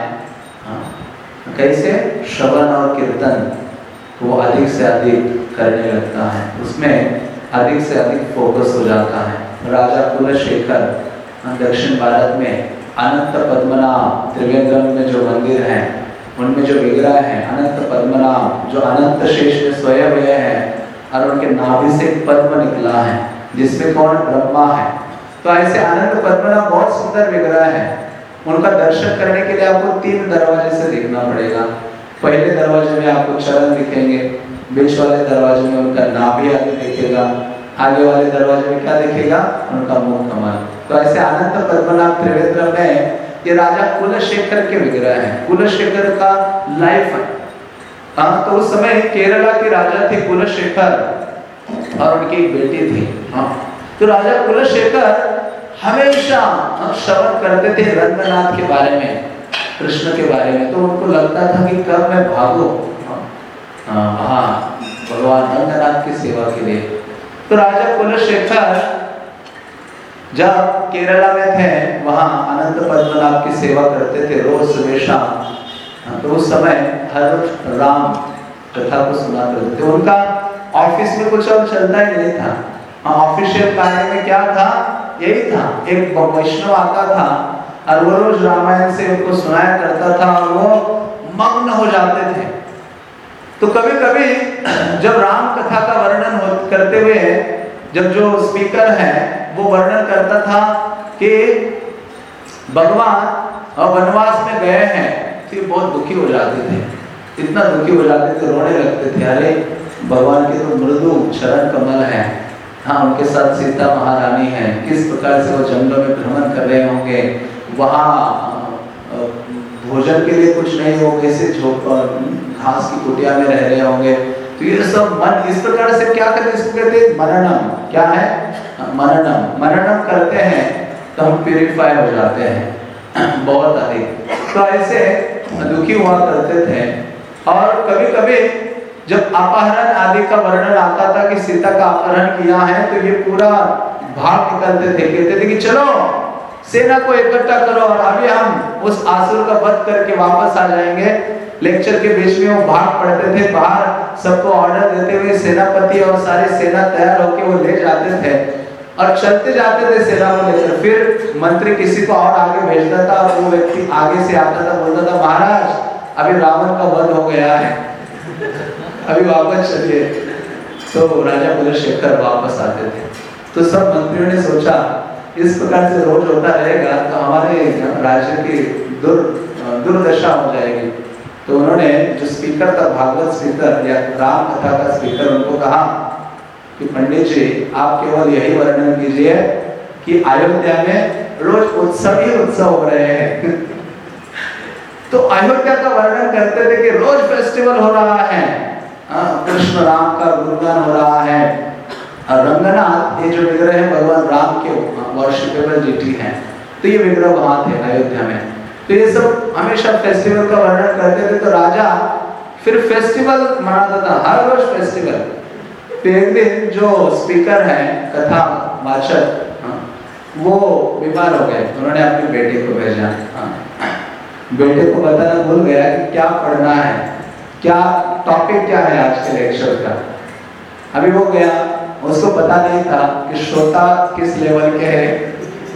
S1: कैसे? श्रवण और कीर्तन वो अधिक से अधिक करने लगता है, उसमें अधिक से अधिक फोकस हो जाता है। राजा कुलशेखर दक्षिण भारत में अनंत पद्मनाभ त्रिवेंद्रम में जो मंदिर है, उनमें जो विग्रह है अनंत पद्मनाभ, जो अनंत शेष में सोए हुए हैं, और उनके नाभि से पद्म निकला है जिसमें कौन? ब्रह्मा है। तो ऐसे अनंत पद्मनाभ बहुत सुंदर विग्रह है। उनका दर्शन करने के लिए आपको तीन दरवाजे से देखना पड़ेगा। पहले दरवाजे में आपको चरण दिखेंगे, बीच वाले दरवाजे में उनका नाभि आदि दिखेगा, आगे वाले दरवाजे में क्या दिखेगा? उनका मुख कमल। तो ऐसे अनंत पद्मनाभ त्रिवेंद्रम में ये राजा कुलशेखर के विग्रह है, कुलशेखर का लाइफ है। हाँ, तो उस समय केरला के राजा थे कुलशेखर और उनकी एक बेटी थी। हाँ, तो राजा कुलशेखर हमेशा श्रवण करते थे रंगनाथ के बारे में, कृष्ण के बारे में। तो उनको लगता था कि कब मैं भागूं हाँ भगवान रंगनाथ की सेवा के लिए। तो राजा कुलशेखर जब केरला में थे, वहां अनंत पद्मनाभ की सेवा करते थे रोज सुबह शाम। तो उस समय हर राम कथा को सुना करते थे। उनका
S2: ऑफिस में कुछ और चलता ही नहीं था। ऑफिशियल कार्य में क्या था, यही था, एक वैष्णव आता था और वो रोज रामायण से उनको सुनाया करता था और वो मग्न हो जाते थे। तो कभी कभी जब राम कथा का वर्णन करते हुए जब जो स्पीकर है वो वर्णन करता था कि भगवान और वनवास में गए हैं, तो ये बहुत दुखी हो जाते थे, इतना दुखी हो जाते थे, रोने लगते थे, अरे भगवान के तो मृदु चरण कमल है, हाँ उनके साथ सीता महारानी है, किस प्रकार से वो जंगलों में भ्रमण कर रहे होंगे, वहाँ भोजन के लिए कुछ नहीं होगा, इसे झोप घास की कुटिया में रह रहे होंगे। तो ये सब मन इस प्रकार से क्या करते, इसको कहते हैं मननम। क्या है? मननम। मननम करते हैं तो हम प्यूरिफाई हो जाते हैं बहुत अधिक। तो ऐसे दुखी हुआ करते थे। और कभी कभी जब अपहरण आदि का वर्णन आता था कि सीता का अपहरण किया है, तो ये पूरा भाग निकलते थे, कहते थे कि चलो सेना को इकट्ठा करो और अभी हम उस आसुर का वध करके वापस आ जाएंगे। लेक्चर के बीच में वो भाग पड़ते थे बाहर, सबको ऑर्डर देते हुए सेनापति और सारी सेना तैयार होके वो ले जाते थे और चलते जाते थे सेना को लेकर। फिर मंत्री किसी को और आगे भेजता था और वो व्यक्ति आगे से आता था, बोलता था महाराज अभी रावण का वध हो गया है, अभी वापस चलिए। तो राजा कुलशेखर वापस आते थे। तो सब मंत्रियों ने सोचा इस प्रकार से रोज होता रहेगा तो हमारे राज्य की दुर दुर्दशा हो जाएगी। तो उन्होंने जो स्पीकर था, भागवत स्पीकर या राम कथा का स्पीकर, उनको कहा कि पंडित जी आप केवल यही वर्णन कीजिए कि अयोध्या में रोज उत्सव ही उत्सव हो रहे हैं तो अयोध्या का वर्णन करते थे कि रोज फेस्टिवल हो रहा है, कृष्ण राम का गुणगान हो रहा है। रंगनाथ ये जो विग्रह है भगवान राम के वर्शिपेबल डिटी हैं, तो ये विग्रह वहां थे अयोध्या में। तो ये सब हमेशा फेस्टिवल का वर्णन करते थे। तो राजा फिर फेस्टिवल मनाता था, हर रोज फेस्टिवल। तो एक दिन जो स्पीकर है कथा वाचक, वो बीमार हो गए। उन्होंने अपने बेटे को भेजा, बेटे को बताना भूल गया कि क्या पढ़ना है, क्या टॉपिक क्या है आज के लेक्चर का। अभी वो गया, उसको पता नहीं था कि श्रोता किस लेवल के हैं।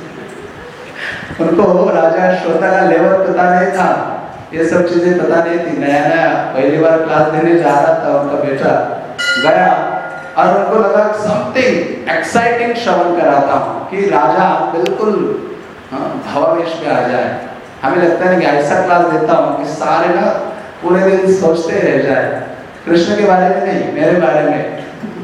S2: उनको राजा श्रोता का लेवल पता नहीं था, ये सब चीजें पता नहीं थी। नया नया पहली बार क्लास देने जा रहा था उनका बेटा, गया और उनको लगा समथिंग एक्साइटिंग श्रवण कराता हूँ कि राजा बिल्कुल भावावेश में आ जाए। हमें लगता है कि ऐसा क्लास देता हूँ कि सारे ना पूरे दिन सोचते रह जाए, कृष्ण के बारे में नहीं, मेरे बारे में।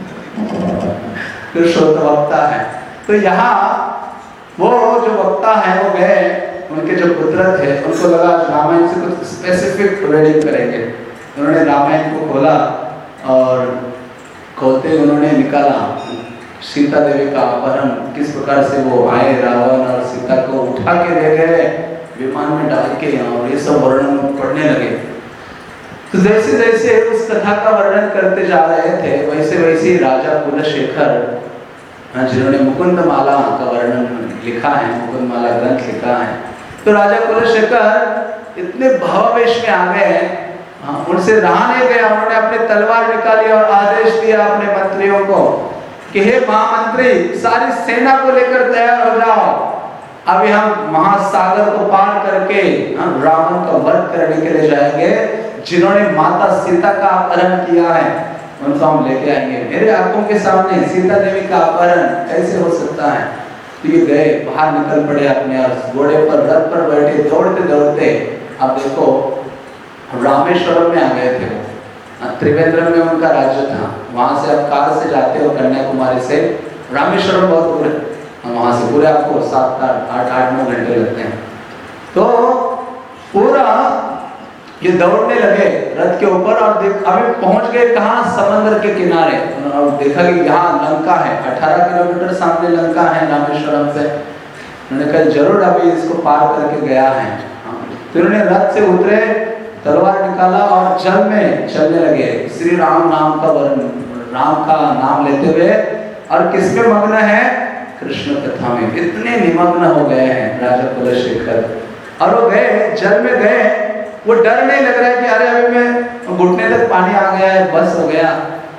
S2: कृष्ण तो वक्ता है। तो यहाँ वो जो वक्ता है वो गए, उनके जो पुत्र थे उनको लगा रामायण से कुछ स्पेसिफिक रीडिंग करेंगे। उन्होंने रामायण को खोला और खोलते उन्होंने निकाला सीता देवी का अपहरण, किस प्रकार से वो आए रावण और सीता को उठा के ले गए विमान में डाल के, और ये सब वर्णन पढ़ने लगे। तो जैसे जैसे उस कथा का वर्णन करते जा रहे थे वैसे वैसे राजा कुलशेखर जिन्होंने मुकुंद माला का वर्णन लिखा है, मुकुंद माला ग्रंथ लिखा है, तो राजा कुलशेखर इतने भावावेश में आ गए, उनसे रहा नहीं गया। उन्होंने अपनी तलवार निकाली और आदेश दिया अपने मंत्रियों को कि हे महामंत्री, सारी सेना को लेकर तैयार हो जाओ, अभी हम महासागर को पार करके हम रावण का वध करने के लिए जाएंगे। जिन्होंने माता सीता का अपहरण किया है उनको हम लेके आएंगे। मेरे आंखों के सामने सीता देवी का अपहरण कैसे हो सकता है। तो ये गए, बाहर निकल पड़े अपने घोड़े पर, रथ पर बैठे, दौड़ते दौड़ते अब देखो रामेश्वरम में आ गए थे वो। त्रिवेंद्रम में उनका राज्य था, वहां से आप कार से जाते हो कन्याकुमारी से, रामेश्वरम बहुत दूर है, वहां से पूरे आपको सात आठ आठ नौ घंटे लगते हैं। तो पूरा ये दौड़ने लगे रथ के ऊपर और देख अभी पहुंच गए कहाँ, समंदर के किनारे। और देखा कि यहाँ लंका है, अठारह किलोमीटर सामने लंका है रामेश्वरम से। उन्होंने कहा जरूर अभी इसको पार करके गया है। तो उन्होंने रथ से उतरे, तलवार निकाला और जल में चलने लगे, श्री राम नाम का वर्ण राम का नाम लेते हुए। और किसमें मग्न है? कृष्ण कथा में इतने निमग्न हो गए हैं राजा कुलशेखर। और वो गए, जल में गए, वो डर नहीं लग रहा है कि अरे अभी मैं घुटने तक पानी आ गया है, बस हो गया।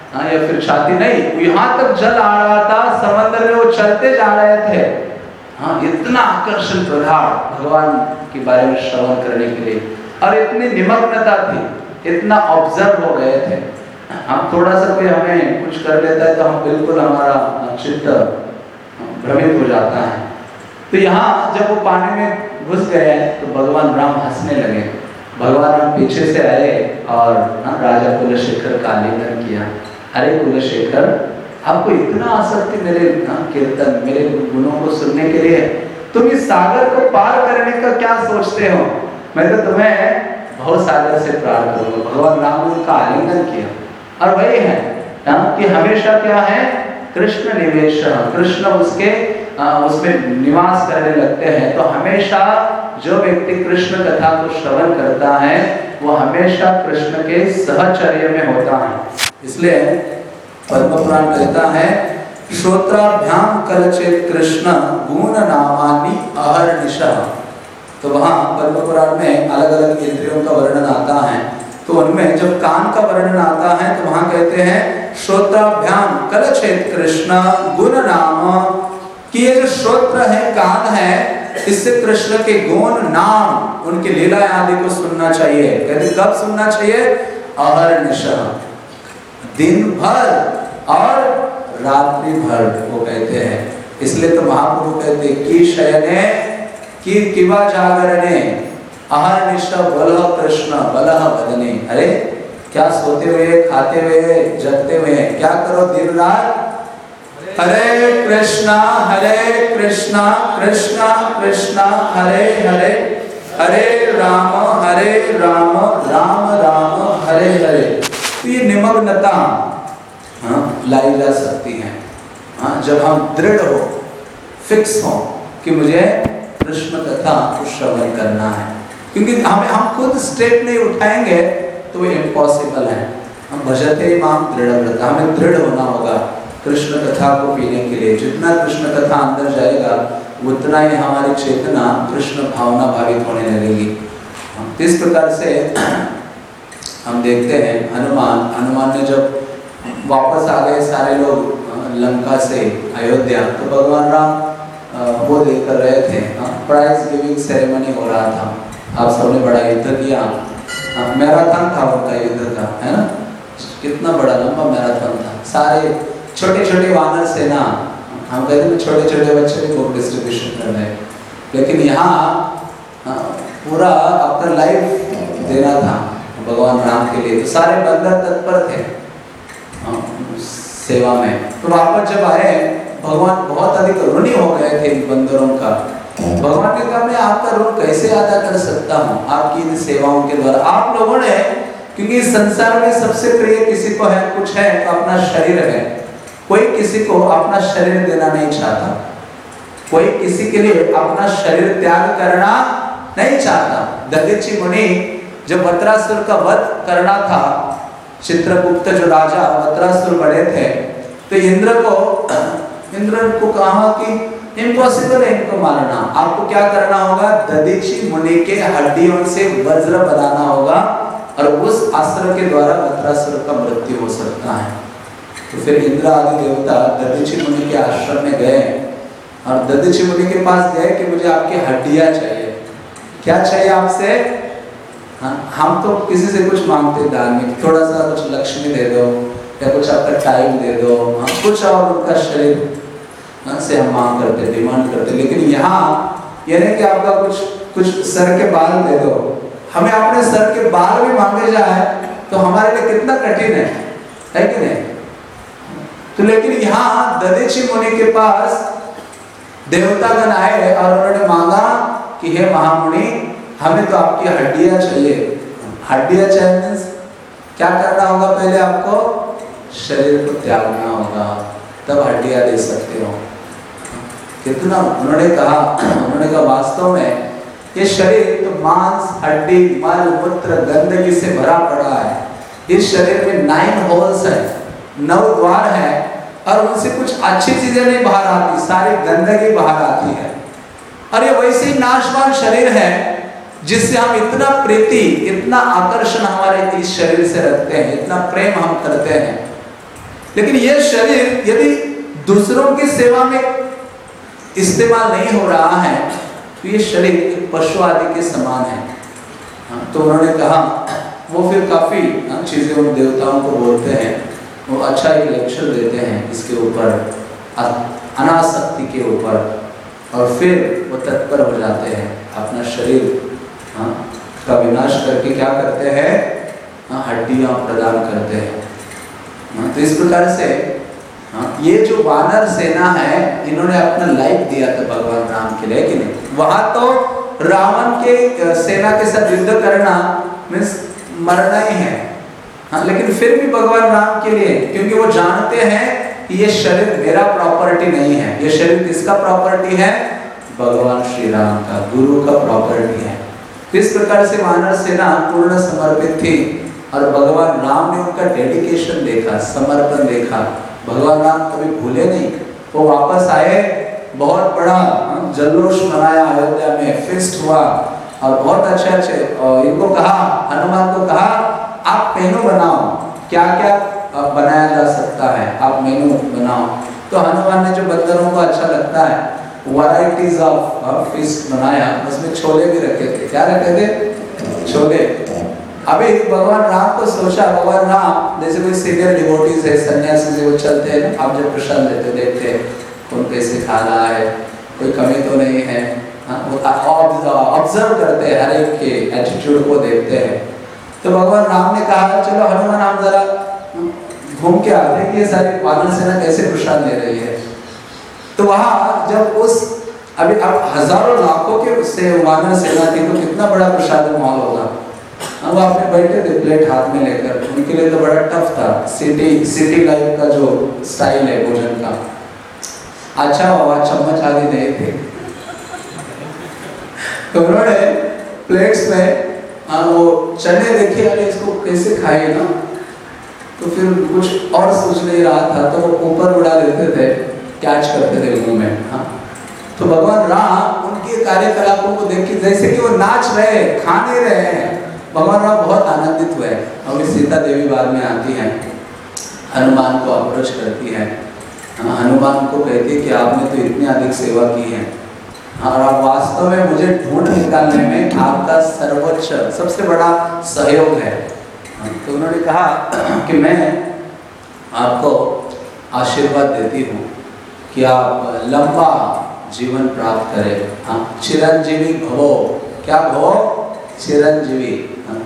S2: हाँ, या फिर छाती नहीं, यहाँ तक जल आ रहा था, समंदर में वो चलते जा रहे थे। हाँ, इतना आकर्षण प्रधान भगवान के बारे में श्रवण करने के लिए, और इतनी निमग्नता थी, इतना ऑब्जर्व हो गए थे। हम थोड़ा सा कोई हमें कुछ कर लेता है तो हम बिल्कुल हमारा चित्त भ्रमित हो जाता है। तो यहाँ जब वो पानी में घुस गए तो भगवान राम हंसने लगे। भगवान राम पीछे से आए और ना राजा कुलशेखर का आलिंगन किया। अरे कुलशेखर, आपको इतना आसक्ति मेरे कीर्तन, मेरे गुणों को सुनने के लिए, तुम इस सागर को पार करने का क्या सोचते हो? मैं तो तुम्हें बहुत सागर से प्रार करूंगा। भगवान राम ने उनका आलिंगन किया। और वही है ना कि हमेशा क्या है, कृष्ण निवेश, कृष्ण उसके आ, उसमें निवास करने लगते हैं। तो हमेशा जो व्यक्ति कृष्ण कथा को श्रवण करता है वो हमेशा कृष्ण के सहचर्य में होता है। इसलिए पद्म पुराण कहता है, श्रोत्राभ्याम कलचित कृष्ण गुण नामानि अहर्निशः। तो वहाँ पद्म पुराण में अलग अलग इंद्रियों का वर्णन आता है। तो उनमें जब कान का वर्णन आता है तो वहाँ कहते हैं श्रोत्राभ्याम कलचित कृष्ण गुण नाम, कि ये जो श्रोत्र है, कान है, इससे कृष्ण के गुण नाम, उनकी लीला आदि को सुनना चाहिए। कहते कब सुनना चाहिए? अहर्निशः, दिन भर और रात्रि भर, वो कहते हैं। इसलिए तो महाप्रभु कहते हैं कि शयने कि किवा जागरणे अहर्निशः बलः कृष्ण बलः बदने। अरे क्या सोते हुए, खाते हुए, जगते हुए क्या करो दिन रात? हरे कृष्णा हरे कृष्णा कृष्णा कृष्णा हरे हरे, हरे राम हरे राम राम राम हरे हरे। तो ये निमग्नता हाँ लाई जा सकती है। हाँ, जब हम दृढ़ हो, फिक्स हो कि मुझे कृष्ण कथा को श्रवण करना है। क्योंकि हमें हम खुद स्टेप नहीं उठाएंगे तो वो इम्पॉसिबल है। हम भजते माम दृढ़, हमें दृढ़ होना होगा कृष्ण कथा को पीने के लिए। जितना कृष्ण कथा अंदर जाएगा उतना ही हमारी चेतना कृष्ण भावना भावित होने लगेगी। इस प्रकार से हम देखते हैं हनुमान हनुमान ने जब वापस आ गए सारे लोग लंका से अयोध्या, तो भगवान राम वो लेकर रहे थे, प्राइज गिविंग सेरेमनी हो रहा था। आप सबने बड़ा युद्ध किया, मैराथन था उनका युद्ध था, है ना? कितना बड़ा लंबा मैराथन था। सारे छोटे छोटे वानर सेना, हम कहते हैं छोटे छोटे बच्चे भी बुक डिस्ट्रीब्यूशन कर रहे हैं, लेकिन यहाँ पूरा अपना लाइफ देना था भगवान राम के लिए। तो सारे बंदर तत्पर थे सेवा में। तो वापस जब आए, भगवान बहुत अधिक ऋणी हो गए थे इन बंदरों का। भगवान ने कहा मैं आपका ऋण कैसे अदा कर सकता हूँ आपकी इन सेवाओं के द्वारा। आप लोगों ने, क्योंकि इस संसार में सबसे प्रिय किसी को है, कुछ है तो अपना शरीर है। कोई किसी को अपना शरीर देना नहीं चाहता, कोई किसी के लिए अपना शरीर त्याग करना नहीं चाहता। दधीचि मुनि जब वत्रासुर का वध करना था, चित्रगुप्त जो राजा वत्रासुर बड़े थे, तो इंद्र को इंद्र को कहा कि इम्पॉसिबल है इनको मारना, आपको क्या करना होगा? दधीचि मुनि के हड्डियों से वज्र बनाना होगा और उस अस्त्र के द्वारा वत्रासुर का मृत्यु हो सकता है। तो फिर इंद्र आदि देवता दधीचि मुनि के आश्रम में गए और दधीचि मुनि के पास गए कि मुझे आपकी हड्डियां चाहिए। क्या चाहिए आपसे? हाँ, हम तो किसी से कुछ मांगते धार्मिक, थोड़ा सा कुछ लक्ष्मी दे दो या कुछ आपका टाइम दे दो, हाँ, कुछ और उनका शरीर से हम मांग करते, डिमांड करते। लेकिन यहाँ ये नहीं कि आपका कुछ कुछ सर के बाल दे दो। हमें अपने सर के बाल भी मांगे जाए तो हमारे लिए कितना कठिन है, है कि नहीं? तो लेकिन यहाँ दधीचि मुनि के पास देवतागण आए और उन्होंने मांगा कि हे महामुनि, हमें तो आपकी हड्डियां चाहिए। हड्डियां चाहिए मीन्स क्या करना होगा? पहले आपको शरीर को त्यागना होगा, तब हड्डियां दे सकते हो। कितना उन्होंने कहा, उन्होंने कहा वास्तव में ये शरीर तो मांस, हड्डी, मल, मूत्र, गंदगी से भरा पड़ा है। इस शरीर में नाइन होल्स है, नौ द्वार है और उनसे कुछ अच्छी चीजें नहीं बाहर आती, सारी गंदगी बाहर आती है। और ये वैसे ही नाशवान शरीर है जिससे हम इतना प्रीति, इतना आकर्षण हमारे इस शरीर से रखते हैं, इतना प्रेम हम करते हैं। लेकिन ये शरीर यदि दूसरों की सेवा में इस्तेमाल नहीं हो रहा है तो ये शरीर पशु आदि के समान है। हाँ, तो उन्होंने कहा, वो फिर काफी चीजें उन देवताओं को बोलते हैं, वो अच्छा एक लेक्चर देते हैं इसके ऊपर, अनासक्ति के ऊपर, और फिर वो तत्पर हो जाते हैं अपना शरीर हाँ, का विनाश करके क्या करते हैं, हाँ, हड्डियां प्रदान करते हैं। हाँ, तो इस प्रकार से हाँ, ये जो वानर सेना है इन्होंने अपना लाइफ दिया था भगवान राम के लिए कि नहीं। वहां तो रावण के सेना के साथ युद्ध करना मीन्स मरना ही है हाँ, लेकिन फिर भी भगवान राम के लिए, क्योंकि वो जानते हैं कि ये शरीर मेरा प्रॉपर्टी नहीं है, ये शरीर किसका प्रॉपर्टी है, भगवान श्री राम का, गुरु का प्रॉपर्टी है। इस प्रकार से वानर सेना पूर्ण समर्पित थी और भगवान राम ने उनका डेडिकेशन देखा, समर्पण देखा। भगवान राम कभी भूले नहीं, वो वापस आए, बहुत बड़ा जल्लोष मनाया अयोध्या में, फेस्ट हुआ और बहुत अच्छे अच्छे इनको कहा, हनुमान को कहा आप मेनू बनाओ, क्या क्या बनाया जा सकता है आप मेनू बनाओ। तो हनुमान ने जो बंदरों को अच्छा लगता है वैरायटीज ऑफ फिश बनाया, उसमें छोले भी रखे थे। क्या रखे थे? छोले। अभी भगवान राम को सोचा, भगवान राम जैसे कोई सीनियर डिवोटीज है, सन्यासी से वो चलते हैं, आप जब प्रसाद लेते देखते हैं कौन कैसे खा रहा है, कोई कमी तो नहीं है, ऑब्जर्व करते हैं, हर एक के एटीट्यूड को देखते हैं। तो भगवान राम ने कहा चलो हनुमान हम जरा घूम के आते हैं कि ये सारी वानर सेना कैसे प्रसाद ले रही है। तो वहां जब उस अभी अब हजारों लाखों के उससे वानर सेना थी तो कितना बड़ा प्रसाद माहौल होगा। अब आपने बैठे थे प्लेट हाथ में लेकर, उनके लिए तो बड़ा टफ था, सिटी सिटी लाइफ का जो स्टाइल है भोजन का। अच्छा हुआ चम्मच आदि नहीं थे तो उन्होंने प्लेट्स में आ, वो चने देखे, अरे इसको कैसे खाए ना, तो फिर कुछ और सोच नहीं रहा था तो वो ऊपर उड़ा देते थे, कैच करते थे मुंह में। हाँ, तो भगवान राम उनके कार्यकलापों को देख के जैसे कि वो नाच रहे, खा नहीं रहे हैं, भगवान राम बहुत आनंदित हुए। और सीता देवी बाद में आती हैं, हनुमान को अप्रोच करती है, हनुमान को कहती है कि आपने तो इतनी अधिक सेवा की है और आप वास्तव में मुझे ढूंढ निकालने में आपका सर्वोच्च सबसे बड़ा सहयोग है। तो उन्होंने कहा कि मैं आपको आशीर्वाद देती हूँ कि आप लंबा जीवन प्राप्त करें, हाँ, चिरंजीवी भवो, क्या भवो, चिरंजीवी, हाँ,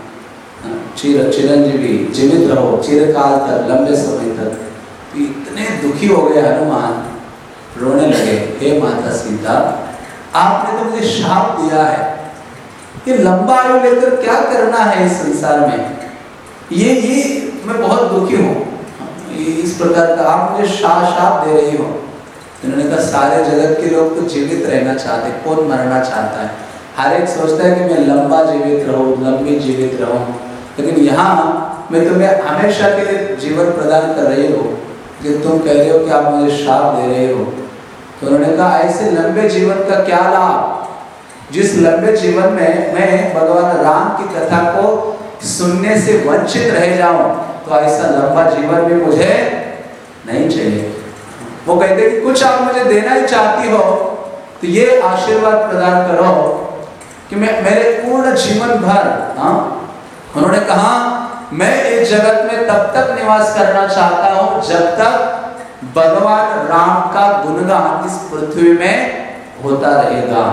S2: चिर चिरंजीवी, जीवित रहो चिरकाल तक, लंबे समय तक। इतने दुखी हो गए हनुमान, रोने लगे, हे माता सीता आपने तो मुझे शाप दिया है, ये लंबा आयु लेकर क्या करना है इस संसार में, ये ये मैं बहुत दुखी हूँ, इस प्रकार का आप मुझे शाप शाप दे रही हो। उन्होंने कहा सारे जगत के लोग तो जीवित रहना चाहते, कौन मरना चाहता है, हर एक सोचता है कि मैं लंबा जीवित रहूं, लंबी जीवित रहूं, लेकिन यहाँ मैं तुम्हें हमेशा के लिए जीवन प्रदान कर रही हूँ कि तुम कह रहे हो कि आप मुझे शाप दे रहे हो। तो उन्होंने कहा ऐसे लंबे जीवन का क्या लाभ, जिस लंबे जीवन में मैं भगवान राम की कथा को सुनने से वंचित रह जाऊं, तो ऐसा लंबा जीवन भी मुझे नहीं चाहिए। वो कहते कि कुछ आप मुझे देना ही चाहती हो तो ये आशीर्वाद प्रदान करो कि मैं मेरे पूर्ण जीवन भर, हाँ, उन्होंने कहा मैं इस जगत में तब तक निवास करना चाहता हूं जब तक भगवान राम का गुणगान इस पृथ्वी में होता रहेगा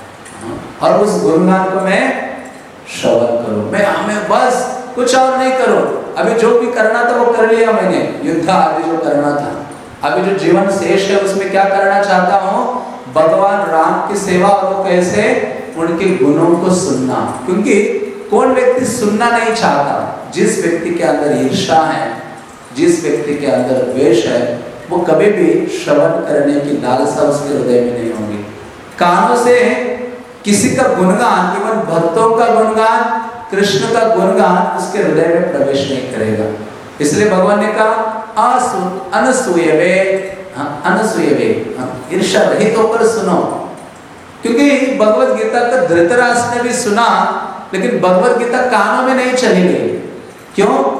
S2: और उस गुणगान को मैं श्रवण करूं, मैं हमें बस कुछ और नहीं करूं। अभी जो भी करना था वो कर लिया मैंने, युद्ध आदि जो करना था, अभी जो जीवन शेष है उसमें क्या करना चाहता हूं, भगवान राम की सेवा, और वो कैसे, उनके गुणों को सुनना। क्योंकि कौन व्यक्ति सुनना नहीं चाहता, जिस व्यक्ति के अंदर ईर्ष्या है, जिस व्यक्ति के अंदर द्वेष है, वो कभी भी श्रवण करने की लालसा उसके हृदय में नहीं होगी। कानों से किसी का गुणगान, केवल भक्तों का गुणगान, कृष्ण का गुणगान उसके हृदय में प्रवेश नहीं करेगा। इसलिए भगवान ने कहा अनसूयवे, अनसूयवे, ईर्ष्या रहित होकर सुनो। क्योंकि भगवत गीता का धृतराष्ट्र ने भी सुना, लेकिन भगवत गीता कानों में नहीं चली गई। क्यों?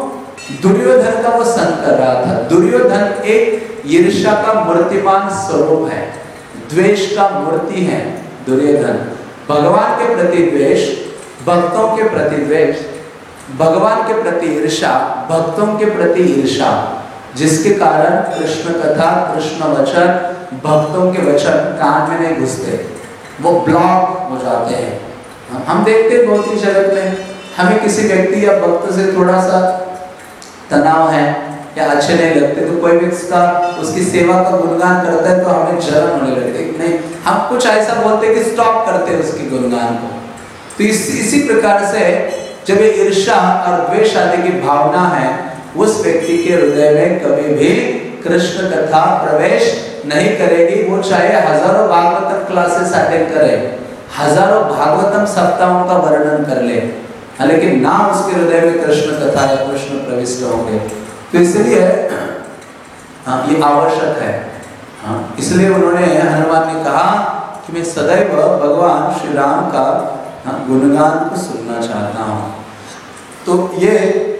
S2: दुर्योधन का वो संग कर रहा था। दुर्योधन एक ईर्ष्या का मूर्तिमान स्वरूप है, द्वेष का मूर्ति है दुर्योधन। भगवान के प्रति द्वेष, भक्तों के प्रति द्वेष, भगवान के प्रति ईर्ष्या, भक्तों के प्रति ईर्ष्या, जिसके कारण कृष्ण कथा, कृष्ण वचन, भक्तों के वचन कान में नहीं घुसते, वो ब्लॉक हो जाते हैं। हम देखते हैं भौतिक जगत में, हमें किसी व्यक्ति या भक्त से थोड़ा सा तनाव है या अच्छे नहीं लगते तो कोई भी उसका उसकी सेवा का गुणगान करता है तो हमें जलन होने लगती है। नहीं, हम कुछ ऐसा बोलते हैं कि स्टॉप करते हैं उसके गुणगान को। तो इस इसी प्रकार से जब ये ईर्ष्या और द्वेष आदि की भावना है, उस व्यक्ति के हृदय में कभी भी कृष्ण कथा प्रवेश नहीं करेगी। वो चाहे हजारों भागवतम क्लासेस अटेंड करे, हजारों भागवतम सप्ताहों का वर्णन कर ले, लेकिन ना उसके हृदय में कृष्ण कथा या कृष्ण प्रविष्ट होंगे। तो इसलिए हाँ, ये आवश्यक है। हाँ, इसलिए उन्होंने, हनुमान ने कहा कि मैं सदैव भगवान श्री राम का हाँ, गुणगान को सुनना चाहता हूँ। तो ये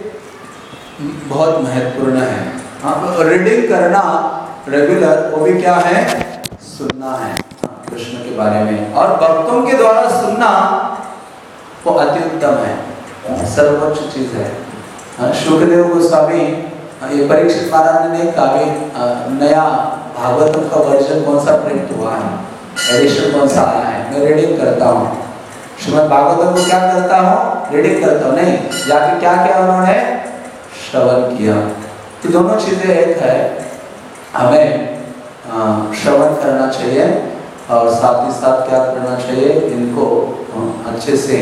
S2: बहुत महत्वपूर्ण है। हाँ, रीडिंग करना रेगुलर, वो भी क्या है, सुनना है हाँ, कृष्ण के बारे में, और भक्तों के द्वारा सुनना वो अति उत्तम है, सर्वोच्च चीज है। शुक्रदेव गोस्वामी, ये परीक्षित महाराज ने कहा नया भागवतम का वर्जन कौन सा प्रिंट हुआ है, एडिशन कौन सा आया है, मैं रीडिंग करता हूँ। श्रीमद् भागवतम को क्या करता हूँ, रीडिंग करता हूँ, नहीं जाके क्या क्या उन्होंने श्रवण किया। तो दोनों चीजें एक है, हमें श्रवण करना चाहिए और साथ ही साथ क्या करना चाहिए, इनको अच्छे से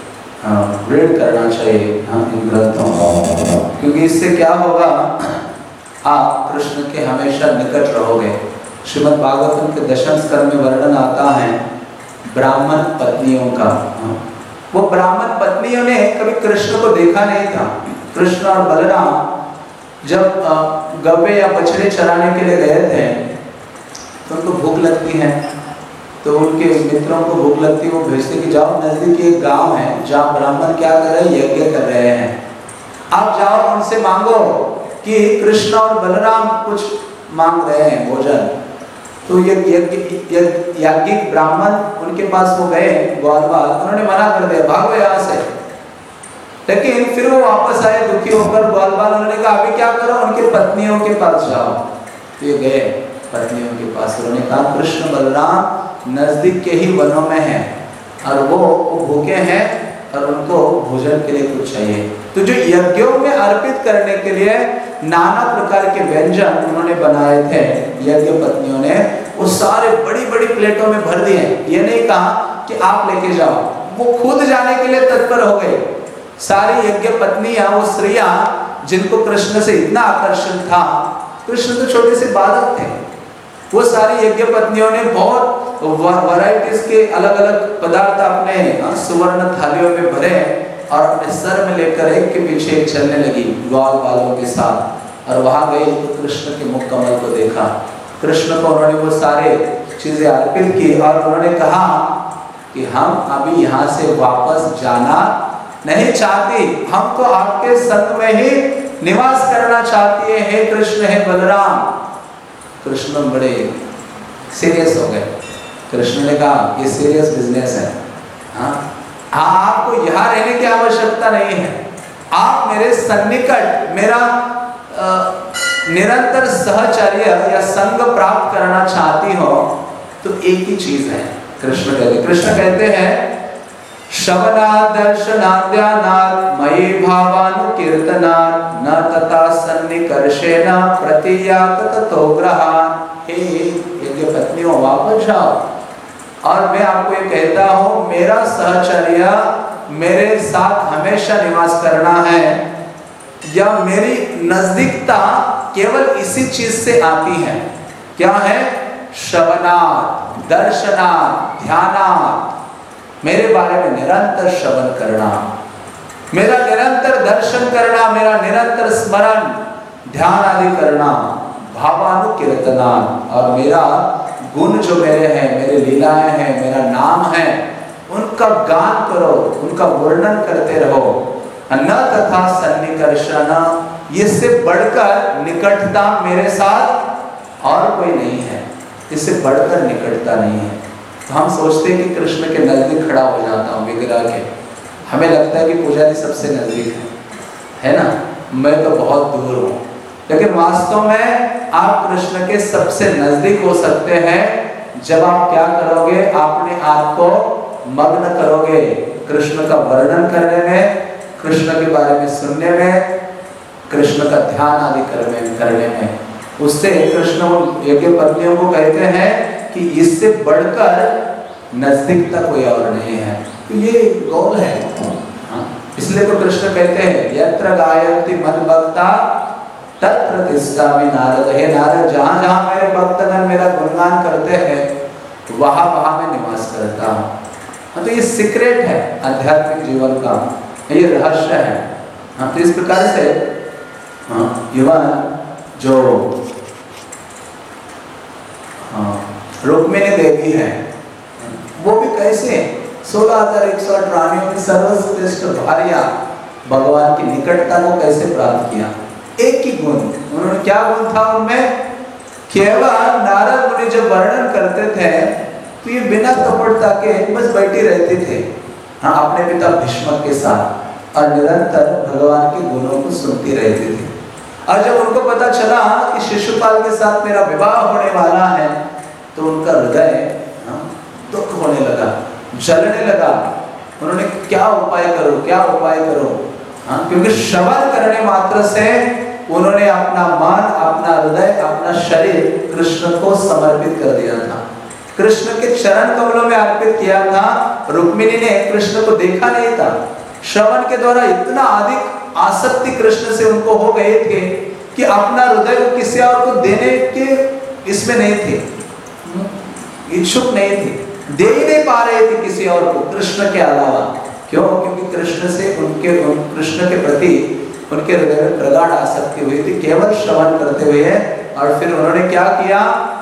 S2: रीड करना चाहिए इन ग्रंथों को, क्योंकि इससे क्या होगा, आप कृष्ण के हमेशा निकट रहोगे। श्रीमद् भागवतम के दशम स्कंद में वर्णन आता है ब्राह्मण पत्नियों का। वो ब्राह्मण पत्नियों ने कभी कृष्ण को देखा नहीं था। कृष्ण और बलराम जब गव्वे या बछड़े चराने के लिए गए थे तो उनको भूख लगती है, तो उनके मित्रों को भूख लगती है, वो भेजते कि जाओ नजदीक एक गांव है जहाँ ब्राह्मण क्या कर रहे हैं, यज्ञ कर रहे हैं, आप जाओ उनसे मांगो कि कृष्ण और बलराम कुछ मांग रहे हैं भोजन। तो ये याज्ञिक ब्राह्मण उनके पास वो गए ग्वालवाल, उन्होंने मना कर दिया, भागो यहाँ से। लेकिन फिर वो वापस आए दुखी होकर ग्वालवाल, उन्होंने कहा अभी क्या करो, उनके पत्नियों के पास जाओ। तो ये गए पत्नियों के पास, उन्होंने कहा कृष्ण बलराम नजदीक के ही वनों में हैं और वो, वो भूखे हैं और उनको भोजन के लिए कुछ चाहिए। तो जो यज्ञों में अर्पित करने के लिए नाना प्रकार के व्यंजन उन्होंने बनाए थे यज्ञ पत्नियों ने, वो सारे बड़ी बड़ी प्लेटों में भर दिए। ये नहीं कहा कि आप लेके जाओ, वो खुद जाने के लिए तत्पर हो गए। सारी यज्ञ पत्नियां, वो स्त्रियां जिनको कृष्ण से इतना आकर्षण था, कृष्ण तो छोटे से बालक थे, वो सारी यज्ञ पत्नियों ने बहुत वैरायटीज के अलग अलग पदार्थ अपने सुवर्ण थालियों में भरे और अपने सर में लेकर एक के पीछे एक चलने लगी ग्वाल वालों के साथ। और वहां गई तो कृष्ण के मुख कमल को देखा, कृष्ण को उन्होंने वो सारे चीजें अर्पित की और उन्होंने कहा कि हम अभी यहाँ से वापस जाना नहीं चाहती, हम तो आपके संग में ही निवास करना चाहती है, हे कृष्ण हे बलराम। कृष्ण बड़े सीरियस हो गए। कृष्ण ने कहा ये सीरियस बिजनेस है, हाँ आपको यहाँ रहने की आवश्यकता नहीं है, आप मेरे सन्निकट मेरा आ, निरंतर सहचर्य या संग प्राप्त करना चाहती हो तो एक ही चीज है। कृष्ण कहते कृष्ण कहते हैं श्रवणात् दर्शनाद्यानात् मयि भावानुकीर्तनात् न तथा सन्निकर्षेण प्रतीयात् ततो ग्रहान्। हे यज्ञ पत्नियों वापस जाओ और मैं आपको ये कहता हूँ मेरा सहचर्य मेरे साथ हमेशा निवास करना है, या मेरी नजदीकता केवल इसी चीज से आती है। क्या है? श्रवणात् दर्शनात् ध्यानात्, मेरे बारे में निरंतर श्रवण करना, मेरा निरंतर दर्शन करना, मेरा निरंतर स्मरण ध्यान आदि करना, भावानुकीर्तना, और मेरा गुण जो मेरे हैं, मेरे लीलाएं हैं, मेरा नाम है, उनका गान करो, उनका वर्णन करते रहो। न तथा सन्निकर्षण इससे बढ़कर निकटता मेरे साथ और कोई नहीं है, इससे बढ़कर निकटता नहीं है। तो हम सोचते हैं कि कृष्ण के नजदीक खड़ा हो जाता हूँ विग्रह के, हमें लगता है कि पुजारी सबसे नजदीक है, है ना, मैं तो बहुत दूर हूँ। लेकिन वास्तव में आप कृष्ण के सबसे नजदीक हो सकते हैं जब आप क्या करोगे, अपने आप को मग्न करोगे कृष्ण का वर्णन करने में, कृष्ण के बारे में सुनने में, कृष्ण का ध्यान आदि करने करने में। उससे कृष्ण यज्ञ पत्नियों को कहते हैं कि इससे बढ़कर नजदीकता कोई और नहीं है। तो ये गोल है, इसलिए तो कृष्ण कहते हैं यत्र गायन्ति मद्भक्ता तत्र तिष्ठामि नारद। हे नारद, जहाँ जहाँ मेरे भक्तगण मेरा गुणगान करते हैं वहाँ वहाँ मैं निवास करता हूँ। तो ये सीक्रेट है आध्यात्मिक जीवन का, ये रहस्य है। हाँ, तो इस प्रकार से हाँ, युवान जो हाँ, रुक्मिणी देवी है वो भी कैसे सोलह हजार एक सौ आठ रानियों की सर्वश्रेष्ठ भार्या भगवान की निकटता को कैसे प्राप्त किया। एक ही गुण, उन्होंने क्या गुण था उनमें, केवल नारद मुनि जब वर्णन करते थे तो ये बिना कपटता के बस बैठी रहते थे, हाँ, अपने पिता भीष्म के साथ, और निरंतर भगवान के गुणों को सुनती रहती थी। और जब उनको पता चला कि शिशुपाल के साथ मेरा विवाह होने वाला है तो उनका हृदय दुख होने लगा, जलने लगा। उन्होंने क्या उपाय करो क्या उपाय करो हाँ, क्योंकि श्रवण करने मात्र से उन्होंने अपना मन, अपना हृदय, अपना शरीर कृष्ण को समर्पित कर दिया था, कृष्ण के चरण कमलों में अर्पित किया था। रुक्मिणी ने कृष्ण को देखा नहीं था, श्रवण के द्वारा इतना अधिक आसक्ति कृष्ण से उनको हो गए थे कि अपना हृदय को किसी और को देने के इसमें नहीं थे, इच्छुक नहीं थे, दे ही नहीं पा रहे थे किसी और को कृष्ण के अलावा। क्यों? क्योंकि कृष्ण से उनके उन कृष्ण के प्रति उनके हृदय में प्रगाढ़ आसक्ति हुई थी केवल श्रवण करते हुए। और फिर उन्होंने क्या किया,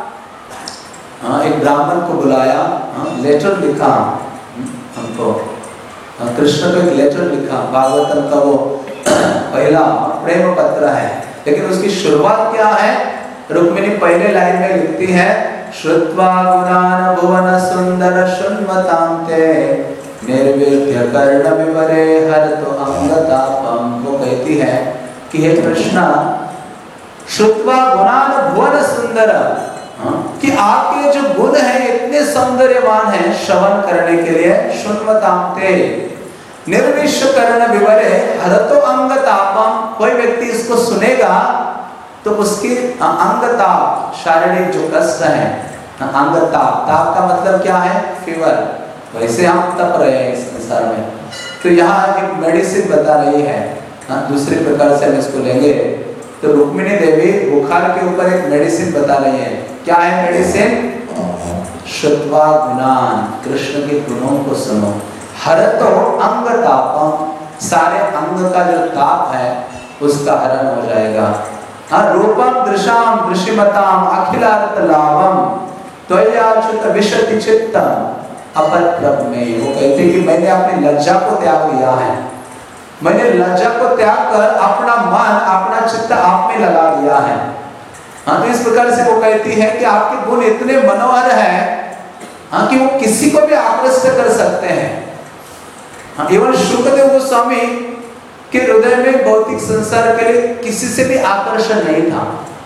S2: हाँ, एक ब्राह्मण को बुलाया, हाँ, लेटर लिखा हमको, हाँ, कृष्ण को एक लेटर लिखा, भागवतम का वो पहला प्रेम पत्र है। लेकिन उसकी शुरुआत क्या है, रुक्मिणी पहले लाइन में लिखती है, श्रुत्वा गुणान भुवन सुंदर शृण्वतां ते निर्विद्य कर्ण विवरे हरतो अंगतापम। वो कहती है कि हे कृष्णा, श्रुत्वा गुणान भुवन सुंदर, कि आपके जो गुण हैं इतने सौंदर्यवान हैं श्रवण करने के लिए, शृण्वतां ते निर्विश्य कर्ण विवरे हरतो अंगतापम। कोई व्यक्ति इसको सुनेगा तो उसकी अंगताप, शारीरिक जो कष्ट है, अंगताप, ताप का मतलब क्या है, फीवर, वैसे हम तप रहे हैं इस संसार में। तो यहाँ एक मेडिसिन बता रही है, दूसरे प्रकार से हम इसको लेंगे तो रुक्मिणी देवी बुखार के ऊपर एक मेडिसिन बता रही है। क्या है मेडिसिन? श्रुत्वा गुणान, कृष्ण के गुणों को सुनो, हरतो अंग तापम, सारे अंग का जो ताप है उसका हरण हो जाएगा। हाँ, रूपम दृशाम दृश्यमताम अखिलार्थ लाभम त्वयाच्युत विशति चित्तम अपत्रप में। वो कहते कि मैंने अपनी लज्जा को त्याग दिया है, मैंने लज्जा को त्याग कर अपना मन, अपना चित्त आप में लगा दिया है। हाँ, तो इस प्रकार से वो कहती है कि आपके गुण इतने मनोहर हैं, हाँ, कि वो किसी को भी आकृष्ट कर सकते हैं। हाँ, एवं शुकदेव गोस्वामी के हृदय में भौतिक संसार के लिए किसी से भी आकर्षण नहीं था।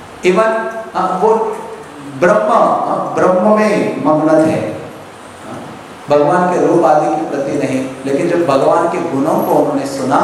S2: एवं वो ब्रह्म ब्रह्म में मग्न थे, भगवान के रूप आदि के प्रति नहीं। लेकिन जब भगवान के गुणों को उन्होंने सुना,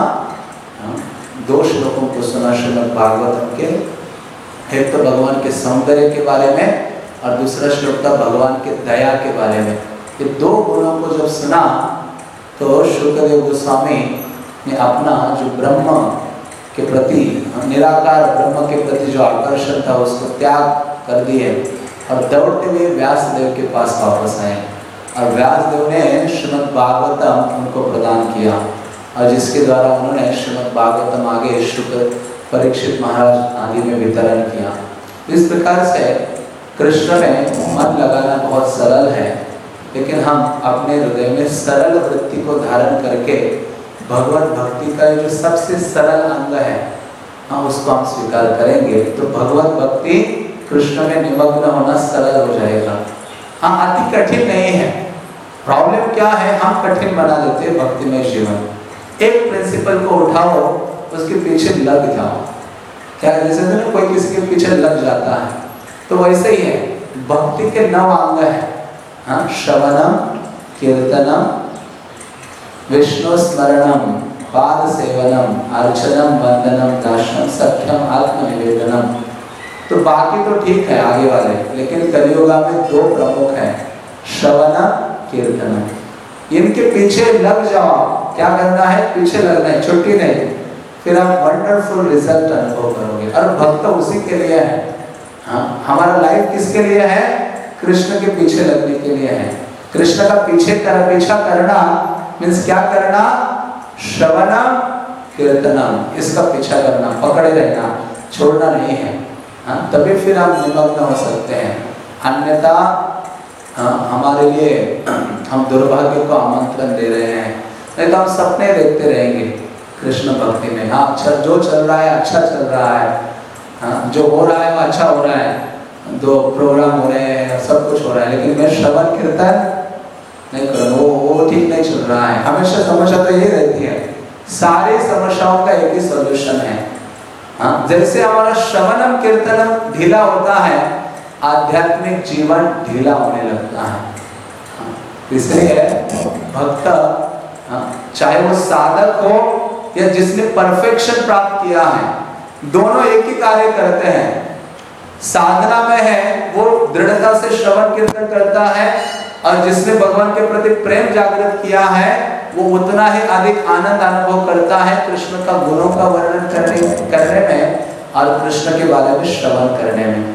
S2: दो श्लोकों को सुना श्रीमद् भागवतम के, एक तो भगवान के सौंदर्य के बारे में और दूसरा श्लोक था भगवान के दया के बारे में। ये दो गुणों को जब सुना तो शुकदेव गोस्वामी ने अपना जो ब्रह्म के प्रति, निराकार ब्रह्म के प्रति जो आकर्षण था उसको त्याग कर दिए और दौड़ते हुए व्यासदेव के पास वापस आए। और व्यासदेव ने श्रीमद् भागवतम उनको प्रदान किया और जिसके द्वारा उन्होंने श्रीमद् भागवतम आगे शुक परीक्षित महाराज आदि में वितरण किया। इस प्रकार से कृष्ण में मन लगाना बहुत सरल है, लेकिन हम अपने हृदय में सरल वृत्ति को धारण करके भगवत भक्ति का जो सबसे सरल अंग है हाँ उसको हम स्वीकार करेंगे तो भगवत भक्ति कृष्ण में निमग्न होना सरल हो जाएगा। हाँ अति कठिन नहीं है। प्रॉब्लम क्या है, हम कठिन बना देते हैं भक्ति में जीवन। एक प्रिंसिपल को उठाओ उसके पीछे लग जाओ, क्या जैसे ना कोई किसी के पीछे लग जाता है, तो वैसे ही है भक्ति के नौ अंग है। हाँ श्रवणम, कीर्तनम, विष्णु स्मरणम, पाद सेवनम, अर्चनम, वंदनम, दास्यम, सख्यम, आत्मनिवेदनम। तो बाकी तो ठीक है आगे वाले, लेकिन कलियुग में दो प्रमुख हैं, श्रवणम, कीर्तनम। इनके पीछे लग जाओ। क्या करना है, पीछे लगना है, छुट्टी नहीं, फिर आप वंडरफुल रिजल्ट अनुभव करोगे। और भक्त उसी के लिए है। हाँ हमारा लाइफ किसके लिए है, कृष्ण के पीछे लगने के लिए है। कृष्ण का पीछे कर पीछा करना मीन्स क्या करना, श्रवणम, कीर्तनम, इसका पीछा करना, पकड़े रहना, छोड़ना नहीं है। हाँ तभी फिर हम निमग्न हो सकते हैं, अन्यथा हाँ, हमारे लिए हम दुर्भाग्य को आमंत्रण दे रहे हैं। नहीं तो हम सपने देखते रहेंगे कृष्ण भक्ति में। हाँ अच्छा जो चल रहा है अच्छा चल रहा है, हाँ जो हो रहा है वो अच्छा हो रहा है, दो प्रोग्राम हो रहे हैं, सब कुछ हो रहा है, लेकिन मैं श्रवण कीर्तन नहीं करूँ, वो वो ठीक नहीं चल रहा है। हमेशा समस्या तो यही रहती है, सारी समस्याओं का एक ही सॉल्यूशन है। हाँ जैसे हमारा श्रवणम कीर्तनम ढीला होता है, आध्यात्मिक जीवन ढीला होने लगता है। हाँ, इसलिए भक्त हाँ, चाहे वो साधक हो या जिसने परफेक्शन प्राप्त किया है, दोनों एक ही कार्य करते हैं। साधना में है वो दृढ़ता से श्रवण कीर्तन करता है, और जिसने भगवान के प्रति प्रेम जागृत किया है वो उतना ही अधिक आनंद अनुभव करता है कृष्ण का गुणों का वर्णन करने करने में और कृष्ण के बारे में श्रवण करने में।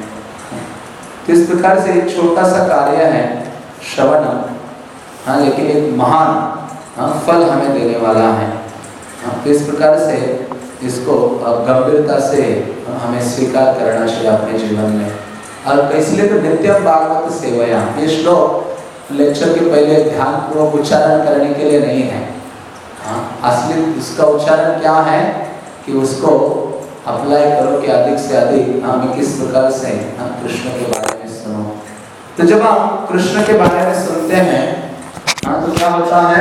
S2: तो इस प्रकार से एक छोटा सा कार्य है श्रवण, हाँ लेकिन एक महान हाँ फल हमें देने वाला है। हाँ तो इस प्रकार से इसको गंभीरता से हमें स्वीकार करना चाहिए अपने जीवन में। और इसलिए तो नित्यम भागवत सेवया, ये श्लोक लेक्चर के पहले ध्यान पूर्वक उच्चारण करने के लिए नहीं है। हाँ असली उसका उच्चारण क्या है कि उसको अप्लाई करो कि अधिक से अधिक हमें किस प्रकार से हम कृष्ण के बारे में सुनो। तो जब हम कृष्ण के बारे में सुनते हैं हाँ तो क्या होता है,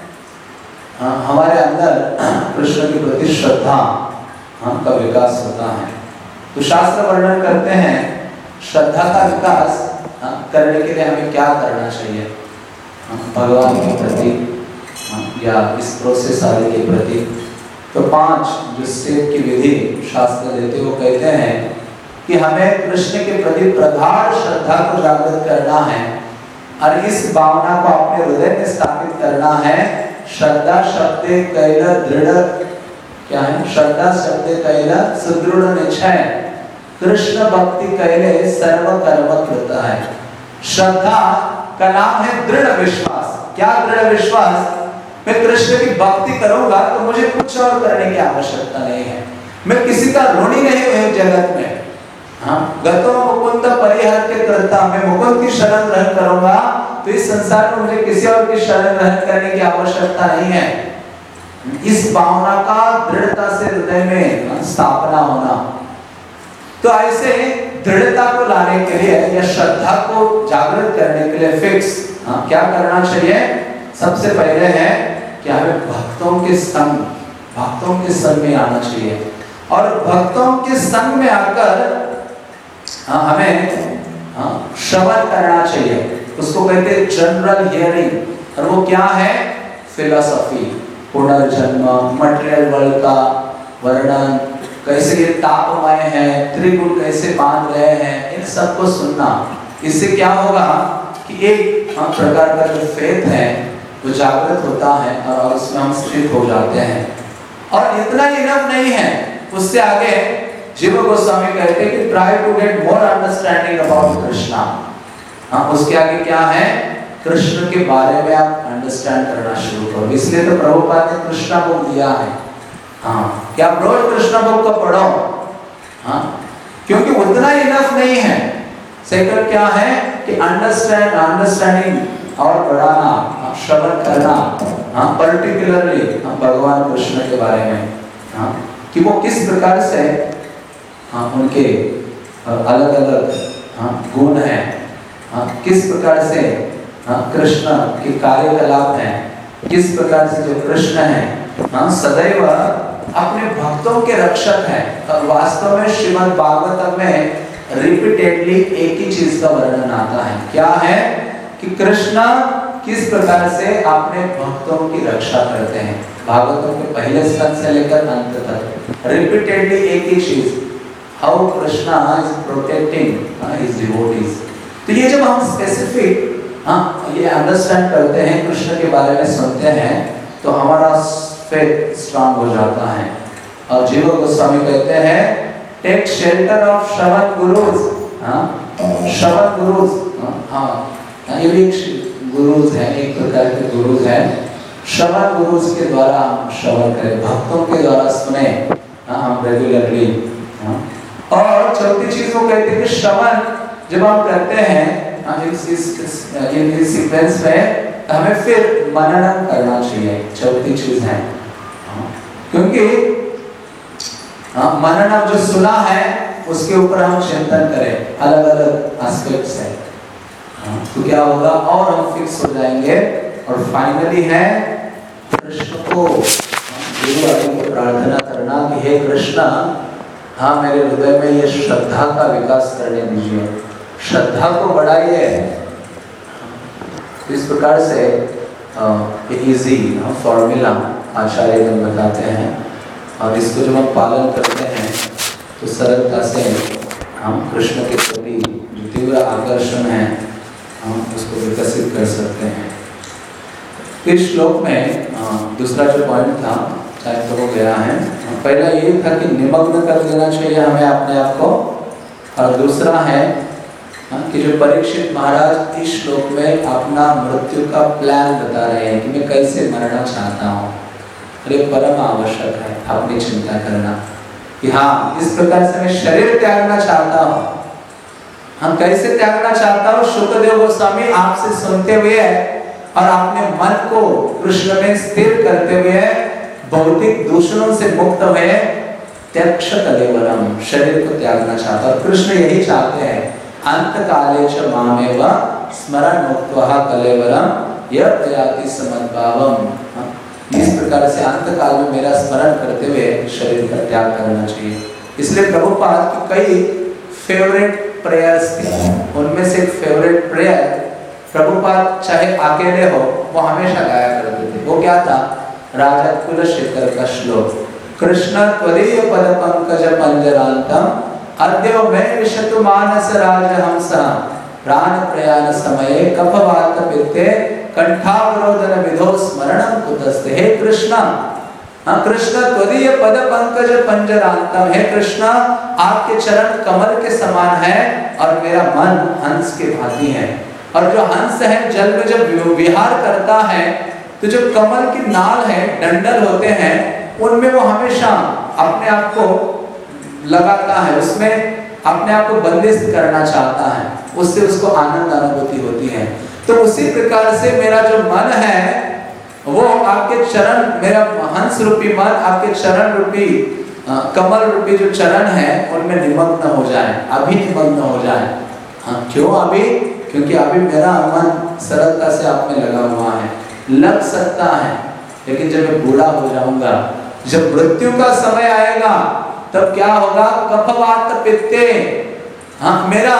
S2: हाँ, हमारे अंदर कृष्ण के प्रति श्रद्धा हाँ, का विकास होता है। तो शास्त्र वर्णन करते हैं श्रद्धा का विकास हाँ, करने के लिए हमें क्या करना चाहिए, हाँ, भगवान के प्रति हाँ, या इस प्रोसेस आदि के प्रति। तो पांच जो स्टेप की विधि शास्त्र देते वो कहते हैं कि हमें कृष्ण के प्रति प्रगाढ़ श्रद्धा को जागृत करना है और इस भावना को अपने हृदय में स्थापित करना है। श्रद्धा शब्द कैल दृढ़ क्या है, श्रद्धा शब्द कैल सुदृढ़ निश्चय, कृष्ण भक्ति कैले सर्व कर्म कृता है। श्रद्धा का नाम है दृढ़ विश्वास। क्या दृढ़ विश्वास, मैं कृष्ण की भक्ति करूंगा तो मुझे कुछ और करने की आवश्यकता नहीं है, मैं किसी का ऋणी नहीं हूं जगत में। हाँ गतो मुकुंद परिहर के करता, मैं मुकुंद की शरण ग्रहण करूंगा तो इस संसार में मुझे किसी और की शरण ग्रहण करने की आवश्यकता नहीं है। इस भावना का दृढ़ता से हृदय में स्थापना होना। तो ऐसे दृढ़ता को लाने के लिए या श्रद्धा को जागृत करने के लिए फिक्स हाँ, क्या करना चाहिए, सबसे पहले है कि हमें भक्तों के संग भक्तों के संग में आना चाहिए। और भक्तों के संग में आकर हाँ, हमें हाँ, श्रवण करना चाहिए। उसको कहते हैं जनरल हियरिंग। और वो क्या है, फिलॉसफी, पुनर्जन्म, मटेरियल वर्ल्ड का वर्णन, कैसे ये तापमय है, त्रिगुण कैसे बांध रहे हैं, इन सबको सुनना। इससे क्या होगा कि एक प्रकार का जो फेथ है वो जागृत होता है और उसमें हम स्थित हो जाते हैं। और इतना ही इनफ नहीं है, उससे आगे जीव गोस्वामी कहते हैं कि try to get more understanding about Krishna. हाँ उसके आगे क्या है, कृष्ण के बारे में आप अंडरस्टैंड करना शुरू करो। इसलिए तो प्रभुपाद ने कृष्णा बुक दिया है। हाँ क्या आप रोज कृष्णा बुक को पढ़ो। हाँ क्योंकि उतना इनफ नहीं है। सेकंड क्या है कि अंडरस्टैंड अंडरस्टैंडिंग और बढ़ाना, श्रवण करना, हाँ पर्टिकुलरली भगवान कृष्ण के बारे में। हाँ कि वो किस प्रकार से हाँ उनके अलग अलग हाँ गुण हैं, हाँ किस प्रकार से हाँ कृष्ण के कार्यकलाप हैं, किस प्रकार से जो कृष्ण है हाँ सदैव अपने भक्तों के रक्षक हैं। और वास्तव में श्रीमद् भागवतम में रिपीटेडली एक ही चीज का वर्णन आता है, क्या है कि कृष्ण किस प्रकार से अपने भक्तों की रक्षा करते हैं। भागवतम के पहले स्कंद से लेकर अंत तक रिपीटेडली एक ही चीज, how Krishna is protecting his devotees. तो ये जब हम स्पेसिफिक हाँ ये अंडरस्टैंड करते हैं, कृष्ण के बारे में सुनते हैं, तो हमारा फेथ स्ट्रांग हो जाता है। और जीव गोस्वामी कहते हैं take shelter of shravana gurus, हाँ श्रवण गुरुज, हाँ ये भी एक गुरुज है, एक प्रकार के गुरुज है। श्रवण गुरुज के द्वारा हम श्रवण करें, भक्तों के द्वारा सुने हाँ हम रेगुलरली। और चौथी चीज वो कहते हैं कि श्रवण जब हम करते हैं इस इस इस सीक्वेंस में, हमें फिर मनन करना चाहिए। चौथी चीज है क्योंकि हाँ मनन जो सुना है उसके ऊपर हम चिंतन करें, अलग अलग एस्पेक्ट्स है, तो क्या होगा और हम फिक्स हो जाएंगे। और फाइनली है कृष्ण को को प्रार्थना करना कि हे कृष्ण हाँ मेरे हृदय में ये श्रद्धा का विकास करने दीजिए, श्रद्धा को बढ़ाइए। इस प्रकार से इजी फॉर्मूला आचार्य ने बताते हैं, और इसको जब हम पालन करते हैं तो सरलता से हम कृष्ण के प्रति जो तीव्र आकर्षण है हम उसको विकसित कर सकते हैं। इस श्लोक में दूसरा जो पॉइंट था चाहे तो हो गया है, पहला ये था कि निमग्न कर देना चाहिए हमें अपने आप को, और दूसरा है कि जो परीक्षित महाराज इस श्लोक में अपना मृत्यु का प्लान बता रहे हैं कि मैं कैसे मरना चाहता हूँ। अरे परम आवश्यक है अपनी चिंता करना कि हाँ इस प्रकार से मैं शरीर त्यागना चाहता हूँ। हम कैसे त्यागना चाहता हूँ, शुकदेव गोस्वामी आपसे सुनते हुए और अपने मन को कृष्ण में स्थिर करते हुए भौतिक दूषणों से मुक्त हुए त्यक्ष कलेवरम, शरीर को त्यागना चाहता है। कृष्ण यही चाहते हैं, अंत काले च मामेव स्मरण मुक्त्वा कलेवरम यत् याति समद्भावम। इस प्रकार से अंत काल में मेरा स्मरण करते हुए शरीर का त्याग करना चाहिए। इसलिए प्रभुपाद की कई फेवरेट प्रेयर्स थे, उनमें से एक फेवरेट प्रेयर प्रभुपाद चाहे अकेले हो वो हमेशा गाया करते थे। वो क्या था? राजा कुलशेखर का श्लोक, कृष्ण त्वदीय पद पंकज पंजरांतम अद्य में विशतु मानस राजहंस प्राण प्रयाण समये कफवात पित्ते कंठावरोधन विधो स्मरणं कुतस्ते। हे कृष्ण, हाँ कृष्ण त्वदीय पद पंकज पंजरांतम, हे कृष्ण आपके चरण कमल के समान है और मेरा मन हंस के भांति है। और जो हंस है जल में जब विहार करता है तो जो कमल की नाल है, डंडल होते हैं, उनमें वो हमेशा अपने आप को लगाता है, उसमें अपने आप को बंदिश करना चाहता है, उससे उसको आनंद अनुभूति होती है। तो उसी प्रकार से मेरा जो मन है वो आपके चरण, मेरा हंस रूपी मन आपके चरण रूपी कमल रूपी जो चरण है उनमें निमग्न हो जाए, अभी निमग्न हो जाए। हाँ क्यों अभी? क्योंकि अभी मेरा मन सरलता से आप में लगा हुआ है, लग सकता है, लेकिन जब मैं बूढ़ा हो जाऊंगा, जब मृत्यु का समय आएगा तब क्या होगा? कफवात पित्ते, हाँ मेरा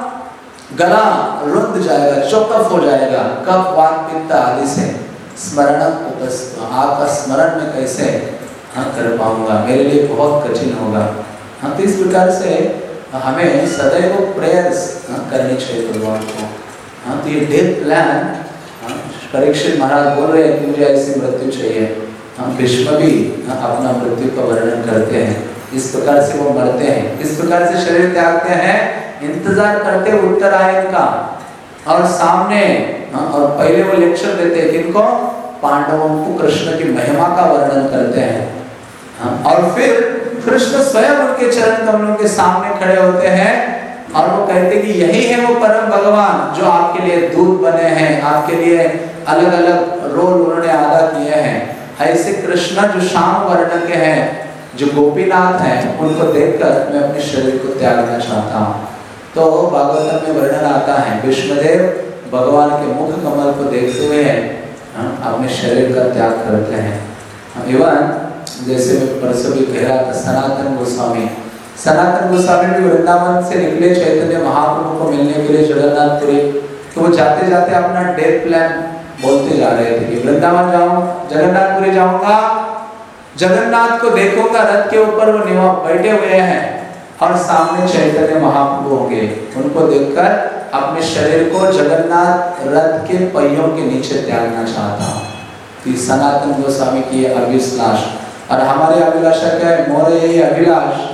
S2: गला रुंध जाएगा, चौकफ हो जाएगा, कफ वात पित्त आदि से। स्मरण आपका स्मरण में कैसे हाँ कर पाऊंगा, मेरे लिए बहुत कठिन होगा। हाँ तो इस प्रकार से हमें सदैव प्रेयर्स करनी चाहिए भगवान को। हाँ तो ये डेथ प्लान, परीक्षित महाराज बोल रहे हैं कि मुझे ऐसी मृत्यु चाहिए। हम भीष्म भी अपना मृत्यु का वर्णन करते हैं, इस प्रकार से वो मरते हैं, इस प्रकार से शरीर त्यागते हैं, इंतजार करते उत्तरायण का। और सामने और पहले वो लेक्चर देते हैं किनको? पांडवों को कृष्ण की महिमा का वर्णन करते हैं। और फिर कृष्ण स्वयं उनके चरण कमलों के सामने खड़े होते हैं और वो कहते हैं कि यही है वो परम भगवान जो आपके लिए दूत बने हैं, आपके लिए अलग अलग रोल उन्होंने अदा किए हैं। ऐसे कृष्ण जो श्याम वर्ण के हैं, जो गोपीनाथ हैं उनको देखकर मैं अपने शरीर को त्यागना चाहता हूँ। तो भागवतम में वर्णन आता है विष्णुदेव भगवान के मुख कमल को देखते हुए अपने शरीर का त्याग करते हैं। इवन जैसे मैं परसों भी कह रहा था, सनातन गोस्वामी सनातन गोस्वामी भी वृंदावन से निकले चैतन्य महाप्रभु को मिलने के लिए जगन्नाथपुरी। तो वो जाते जाते अपना डेथ प्लान बोलते जा रहे थे कि वृंदावन जाऊं, जगन्नाथपुरी जाऊंगा, जगन्नाथ को देखूंगा, रथ के ऊपर वो निवास बैठे हुए हैं और सामने चैतन्य महाप्रभु होंगे। उनको देखकर अपने शरीर को जगन्नाथ रथ के पहियों के नीचे त्यागना चाहता हूँ। तो सनातन गोस्वामी की अभिलाष, और हमारी अभिलाषा क्या है? मोरे यही अभिलाष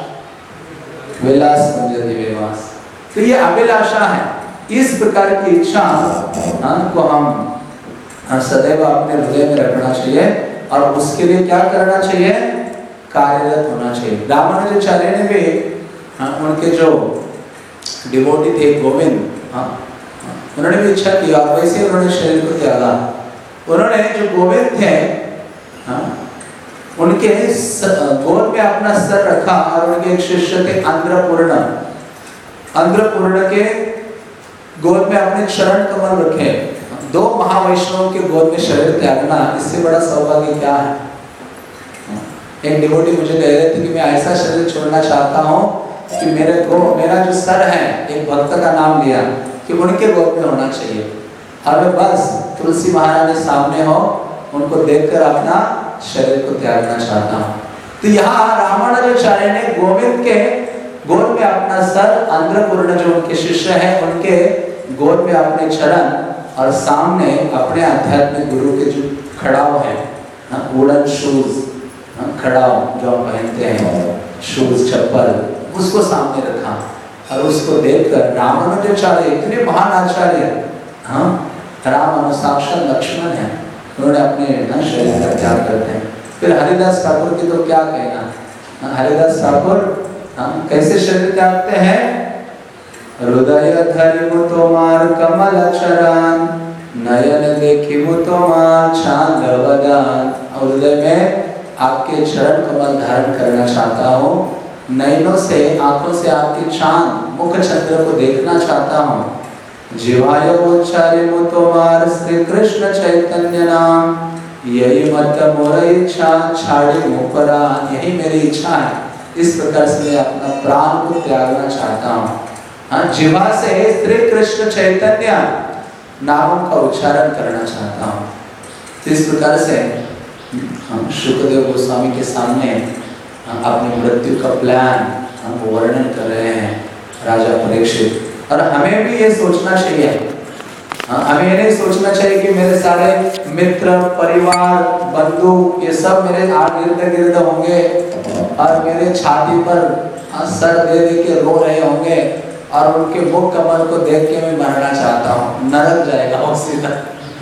S2: विलास मंजरी विलास। तो ये अभिलाषा है, इस प्रकार की इच्छा को हम सदैव अपने हृदय में रखना चाहिए और उसके लिए क्या करना चाहिए? कार्यरत होना चाहिए। रामानुजाचार्य ने भी हाँ, उनके जो डिवोटी थे गोविंद, हाँ, उन्होंने भी इच्छा की और वैसे उन्होंने शरीर को त्यागा। उन्होंने जो गोविंद थे हाँ, उनके गोद में अपना सर रखा और उनके एक शिष्य थे अंध्रपूर्ण, अंध्रपूर्ण के गोद में अपने चरण कमल रखे। दो महावैष्णव के गोद में शरीर त्यागना, इससे बड़ा सौभाग्य क्या है? एक डिवोटी मुझे कह रहे थे कि मैं ऐसा शरीर छोड़ना चाहता हूँ कि मेरे को मेरा जो सर है, एक भक्त का नाम लिया कि उनके गोद में होना चाहिए और मैं बस तुलसी महारानी सामने हो, उनको देखकर अपना शरीर को त्यागना चाहता हूँ। तो यहाँ रामानुजाचार्य ने गोविंद के गोद में अपना सर, अंध्रपूर्ण जो उनके शिष्य हैं उनके गोद में अपने चरण और सामने अपने आध्यात्मिक गुरु के जो खड़ाव है, वुडन शूज, खड़ाव जो हम पहनते हैं, शूज चप्पल, उसको सामने रखा और उसको देखकर रामानुजाचार्य इतने महान आचार्य, हाँ राम अनुसाक्षात लक्ष्मण है, उन्होंने अपने शरीर का त्याग करते हैं। फिर हरिदास ठाकुर की तो क्या कहना, हरिदास ठाकुर हम कैसे शरीर त्यागते हैं? हृदय धरिमु तोमार कमल चरण, नयन देखिमु तोमार चांद बदन। हृदय में आपके चरण कमल धारण करना चाहता हूँ, नयनों से, आंखों से आपके चांद मुख चंद्र को देखना चाहता हूँ। जीवाय उच्चारिमु तोमार श्री कृष्ण चैतन्य नाम, यही मत मोर इच्छा छाड़ी मुपरान। यही मेरी इच्छा है, इस प्रकार से मैं अपना प्राण को त्यागना चाहता हूँ। हाँ, जीवा से श्री कृष्ण चैतन्य नाम का उच्चारण करना चाहता हूँ। तो इस प्रकार से हम शुकदेव गोस्वामी के सामने अपनी मृत्यु का प्लान हम वर्णन कर रहे हैं, राजा परीक्षित। और हमें भी ये सोचना चाहिए, हमें ये नहीं सोचना चाहिए कि मेरे सारे मित्र, परिवार, बंधु ये सब मेरे आगे गिरते गिरते होंगे और मेरे छाती पर सर दे दे के रो रहे होंगे और उनके मुख कमल को देख के मैं मरना चाहता हूँ। नरक जाएगा वो सीधा,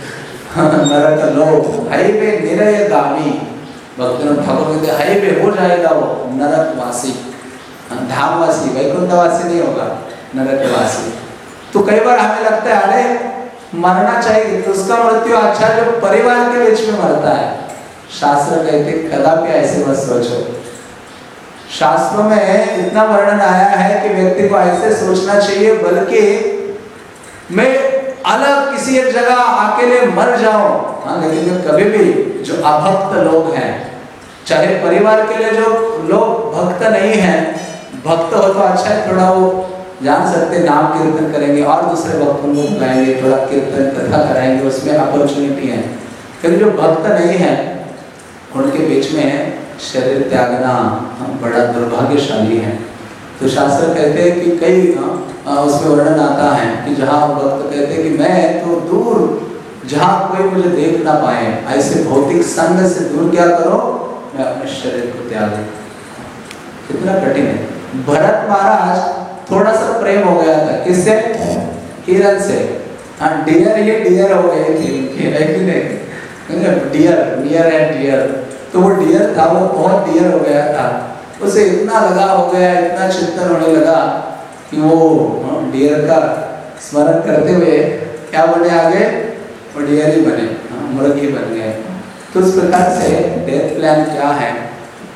S2: नरक लोग हाईवे निरय गामी, भक्तों ठाकुर कहते हाईवे हो जाएगा वो नरकवासी, धामवासी, वैकुंठवासी नहीं होगा, नरकवासी। तो कई बार हमें लगता है अरे मरना चाहिए तो उसका मृत्यु अच्छा जो परिवार के बीच में मरता है। शास्त्र कहते कदापि ऐसे मत सोचो। शास्त्रों में इतना वर्णन आया है कि व्यक्ति को ऐसे सोचना चाहिए, बल्कि मैं अलग किसी एक जगह अकेले मर जाऊं, हाँ, लेकिन मैं कभी भी जो अभक्त लोग हैं, चाहे परिवार के लिए जो लोग भक्त नहीं हैं, भक्त हो तो अच्छा है, थोड़ा वो जान सकते नाम कीर्तन करेंगे और दूसरे भक्तों को बुलाएंगे, थोड़ा कीर्तन कथा कराएंगे, उसमें अपॉर्चुनिटी है। लेकिन जो भक्त नहीं है उनके बीच में शरीर त्यागना बड़ा दुर्भाग्यशाली है। तो शास्त्र कहते हैं कि कई उसमें वर्णन आता है कि जहाँ भक्त कहते हैं कि मैं तो दूर, जहाँ कोई मुझे देख ना पाए, ऐसे भौतिक संग से दूर क्या करो, मैं अपने शरीर को त्याग। कितना कठिन है। भरत महाराज थोड़ा सा प्रेम हो गया था, किससे? हिरण से। हाँ, डियर ये डियर हो गए थे, है कि नहीं? डियर, डियर है डियर। तो वो डियर था, वो बहुत डियर हो गया था, उसे इतना लगा हो गया, इतना चिंतन होने लगा कि वो डियर का स्मरण करते हुए क्या बने आगे, वो डियर ही बने, मुर्गी बन गए। तो उस प्रकार से डेथ प्लान क्या है,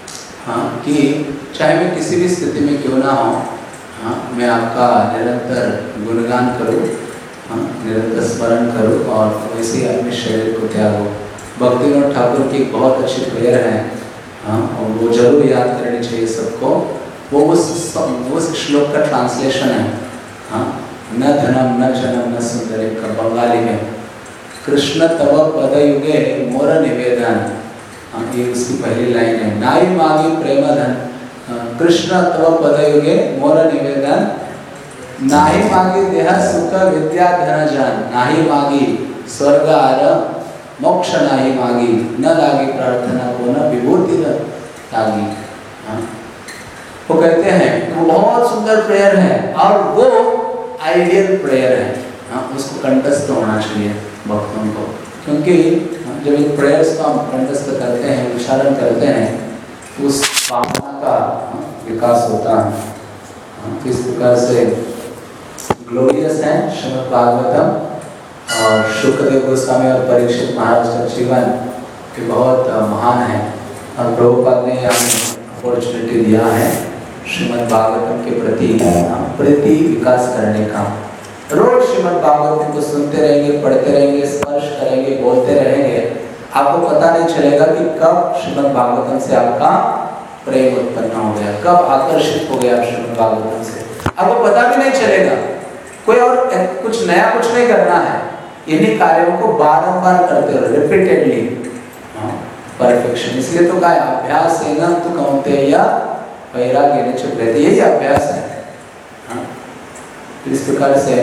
S2: हाँ कि चाहे मैं किसी भी स्थिति में क्यों ना हो, हाँ मैं आपका निरंतर गुणगान करूँ, हाँ निरंतर स्मरण करूँ और वैसे ही अपने शरीर को त्यागो। भक्तिविनोद ठाकुर की बहुत अच्छी प्रेयर है, हाँ और वो जरूर याद करनी चाहिए सबको। वो उस उस श्लोक का ट्रांसलेशन है, हाँ न धनम न जनम न सुंदरी का बंगाली में। कृष्ण तव पद युगे मोर निवेदन, हाँ ये उसकी पहली लाइन है। नाई मागी प्रेम धन, कृष्ण तव पद युगे मोर निवेदन, नाही मागी देह सुख विद्या धन जन, नाही मागी स्वर्ग आर मोक्ष नाही मागी, न लागी प्रार्थना को न विभूति लागी। हाँ वो कहते हैं वो बहुत सुंदर प्रेयर है और वो आइडियल प्रेयर है, हाँ उसको कंठस्थ होना चाहिए भक्तों को, क्योंकि जब इन प्रेयर्स को हम कंठस्थ करते हैं, उच्चारण करते हैं, तो उस भावना का विकास होता है। इस प्रकार से ग्लोरियस है श्रीमद् भागवतम और शुक्रदेव गोस्वामी और परीक्षित महाराज का जीवन भी बहुत महान है और प्रभुपाद ने हमें अपॉर्चुनिटी दिया है श्रीमद् भागवतम के प्रति प्रीति विकास करने का। रोज श्रीमद् भागवतम को सुनते रहेंगे, पढ़ते रहेंगे, स्पर्श करेंगे, बोलते रहेंगे, आपको पता नहीं चलेगा कि कब श्रीमद् भागवतम से आपका प्रेम उत्पन्न हो गया, कब आकर्षित हो गया श्रीमद् भागवतम से, आपको पता भी नहीं चलेगा। कोई और कुछ नया कुछ नहीं करना है, इन्हीं कार्यों को बारंबार करते रहो, रिपीटेडली, परफेक्शन। इसलिए तो कहा अभ्यास है ना, तो कहते या वैराग्य ने चुप रहते, यही अभ्यास है। हाँ? तो इस प्रकार से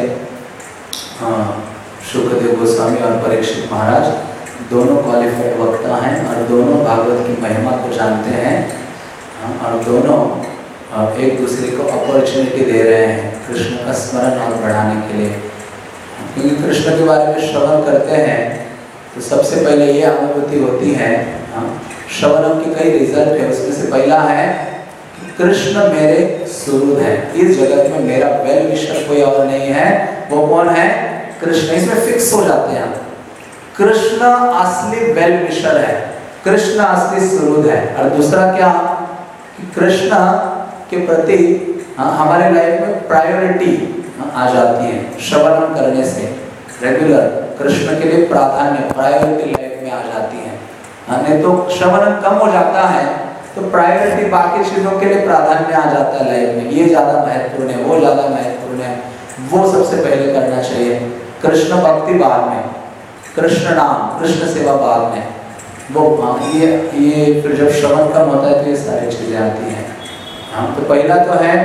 S2: शुक्रदेव गोस्वामी और परीक्षित महाराज दोनों क्वालिफाइड वक्ता हैं और दोनों भागवत की महिमा को जानते हैं, हाँ? और दोनों एक दूसरे को अपॉर्चुनिटी दे रहे हैं कृष्ण का स्मरण और बढ़ाने के लिए। क्योंकि कृष्ण के बारे में श्रवण करते हैं तो सबसे पहले ये अनुभूति होती है, श्रवणम की कई रिजल्ट है, उसमें से पहला है कि कृष्ण मेरे सुहृद है, इस जगत में मेरा वेल विशर कोई और नहीं है, वो कौन है? कृष्ण। इसमें फिक्स हो जाते हैं, कृष्ण असली वेल विशर है, कृष्ण असली सुहृद है। और दूसरा क्या कि कृष्ण के प्रति हमारे लाइफ में प्रायोरिटी आ जाती है श्रवण करने से, रेगुलर कृष्ण के लिए प्राधान्य प्रायोरिटी लाइफ में आ जाती है। नहीं तो श्रवण कम हो जाता है तो प्रायोरिटी बाकी चीजों के लिए प्राधान्य आ जाता है लाइफ में, ये ज्यादा महत्वपूर्ण है, वो ज्यादा महत्वपूर्ण है, वो सबसे पहले करना चाहिए। कृष्ण भक्ति बाद में, कृष्ण नाम कृष्ण सेवा बाद में, वो ये ये फिर जब श्रवण कम होता है तो ये सारी चीजें आती हैं। हाँ तो पहला तो है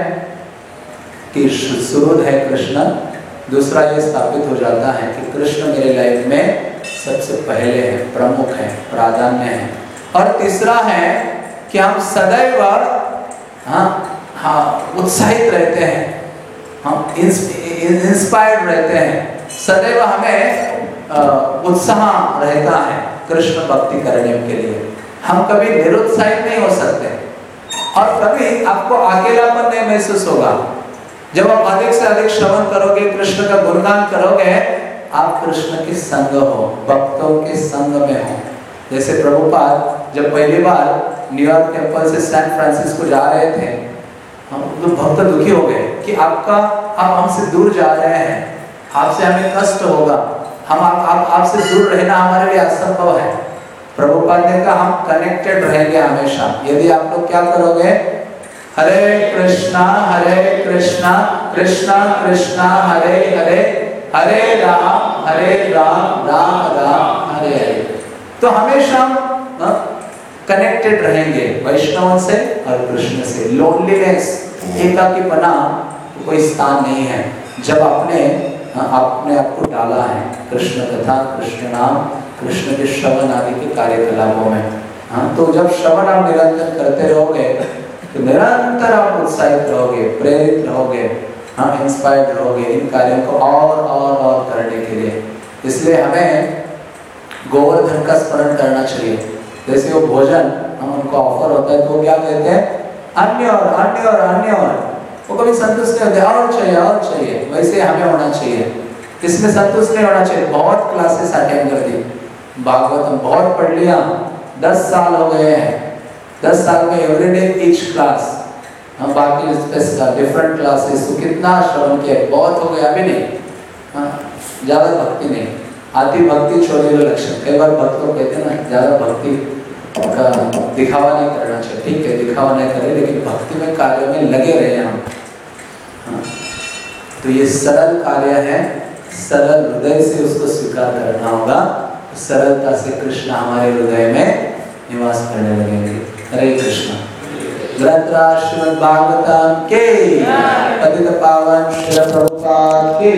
S2: कि सुहृद है कृष्ण, दूसरा ये स्थापित हो जाता है कि कृष्ण मेरे लाइफ में सबसे पहले है, प्रमुख है, प्राधान्य है। और तीसरा है कि हम सदैव हाँ हाँ उत्साहित रहते हैं, हम इंस्पायर्ड रहते हैं, सदैव हमें उत्साह रहता है कृष्ण भक्ति करने के लिए। हम कभी निरुत्साहित नहीं हो सकते और कभी आपको अकेलापन नहीं महसूस होगा। जब आप अधिक से अधिक श्रवण करोगे, कृष्ण का गुणगान करोगे, आप कृष्ण के संग हो, भक्तों के संग में हो। जैसे प्रभुपाद जब पहली बार न्यूयॉर्क टेम्पल से सैन फ्रांसिस्को जा रहे थे, हम तो भक्त दुखी हो गए कि आपका आप हमसे दूर जा रहे हैं, आपसे हमें कष्ट होगा, हम आप, आप आपसे दूर रहना हमारे लिए असंभव है। प्रभुपाद ने कहा हम कनेक्टेड रहेंगे हमेशा यदि आप लोग क्या करोगे, हरे कृष्णा हरे कृष्णा कृष्णा कृष्णा हरे हरे हरे राम हरे राम राम राम हरे हरे। तो हमेशा कनेक्टेड रहेंगे वैष्णव से और कृष्ण से। लोनलीनेस, एकाकीपना कोई स्थान नहीं है जब आपने आपने आपको डाला है कृष्ण कथा, कृष्ण नाम, कृष्ण के श्रवण आदि के कार्यकलापों में। हाँ तो जब श्रवण आप निरंतर करते रहोगे तो निरंतर आप उत्साहित रहोगे, प्रेरित रहोगे, हाँ इंस्पायर्ड रहोगे इन कार्यों को और और और करने के लिए। इसलिए हमें गोवर्धन का स्मरण करना चाहिए। जैसे वो भोजन हम उनको ऑफर होता है तो क्या कहते हैं, अन्य और अन्य और अन्य और, वो कभी संतुष्ट नहीं होते, और चाहिए और चाहिए। वैसे हमें होना चाहिए, इसमें संतुष्ट नहीं होना चाहिए। बहुत क्लासेस अटेंड कर दी, भागवतम बहुत पढ़ लिया, दस साल हो गए हैं, दस साल में एवरीडे ईच क्लास, हम बाकी डिफरेंट क्लासेस तो कितना श्रवण किया, बहुत हो गया, अभी नहीं, हाँ ज़्यादा भक्ति नहीं, आती भक्ति छोड़े लक्षण। कई बार भक्त लोग कहते हैं ना ज़्यादा भक्ति का दिखावा नहीं करना चाहिए, ठीक है दिखावा नहीं करें लेकिन भक्ति में कार्य में लगे रहे हम, हाँ। तो ये सरल कार्य है, सरल हृदय से उसको स्वीकार करना होगा, सरलता से कृष्ण हमारे हृदय में निवास करने लगेंगे। हरे कृष्ण। ग्रंथराज श्रीमद् भागवतम के, पतित पावन श्री प्रभुपाद के।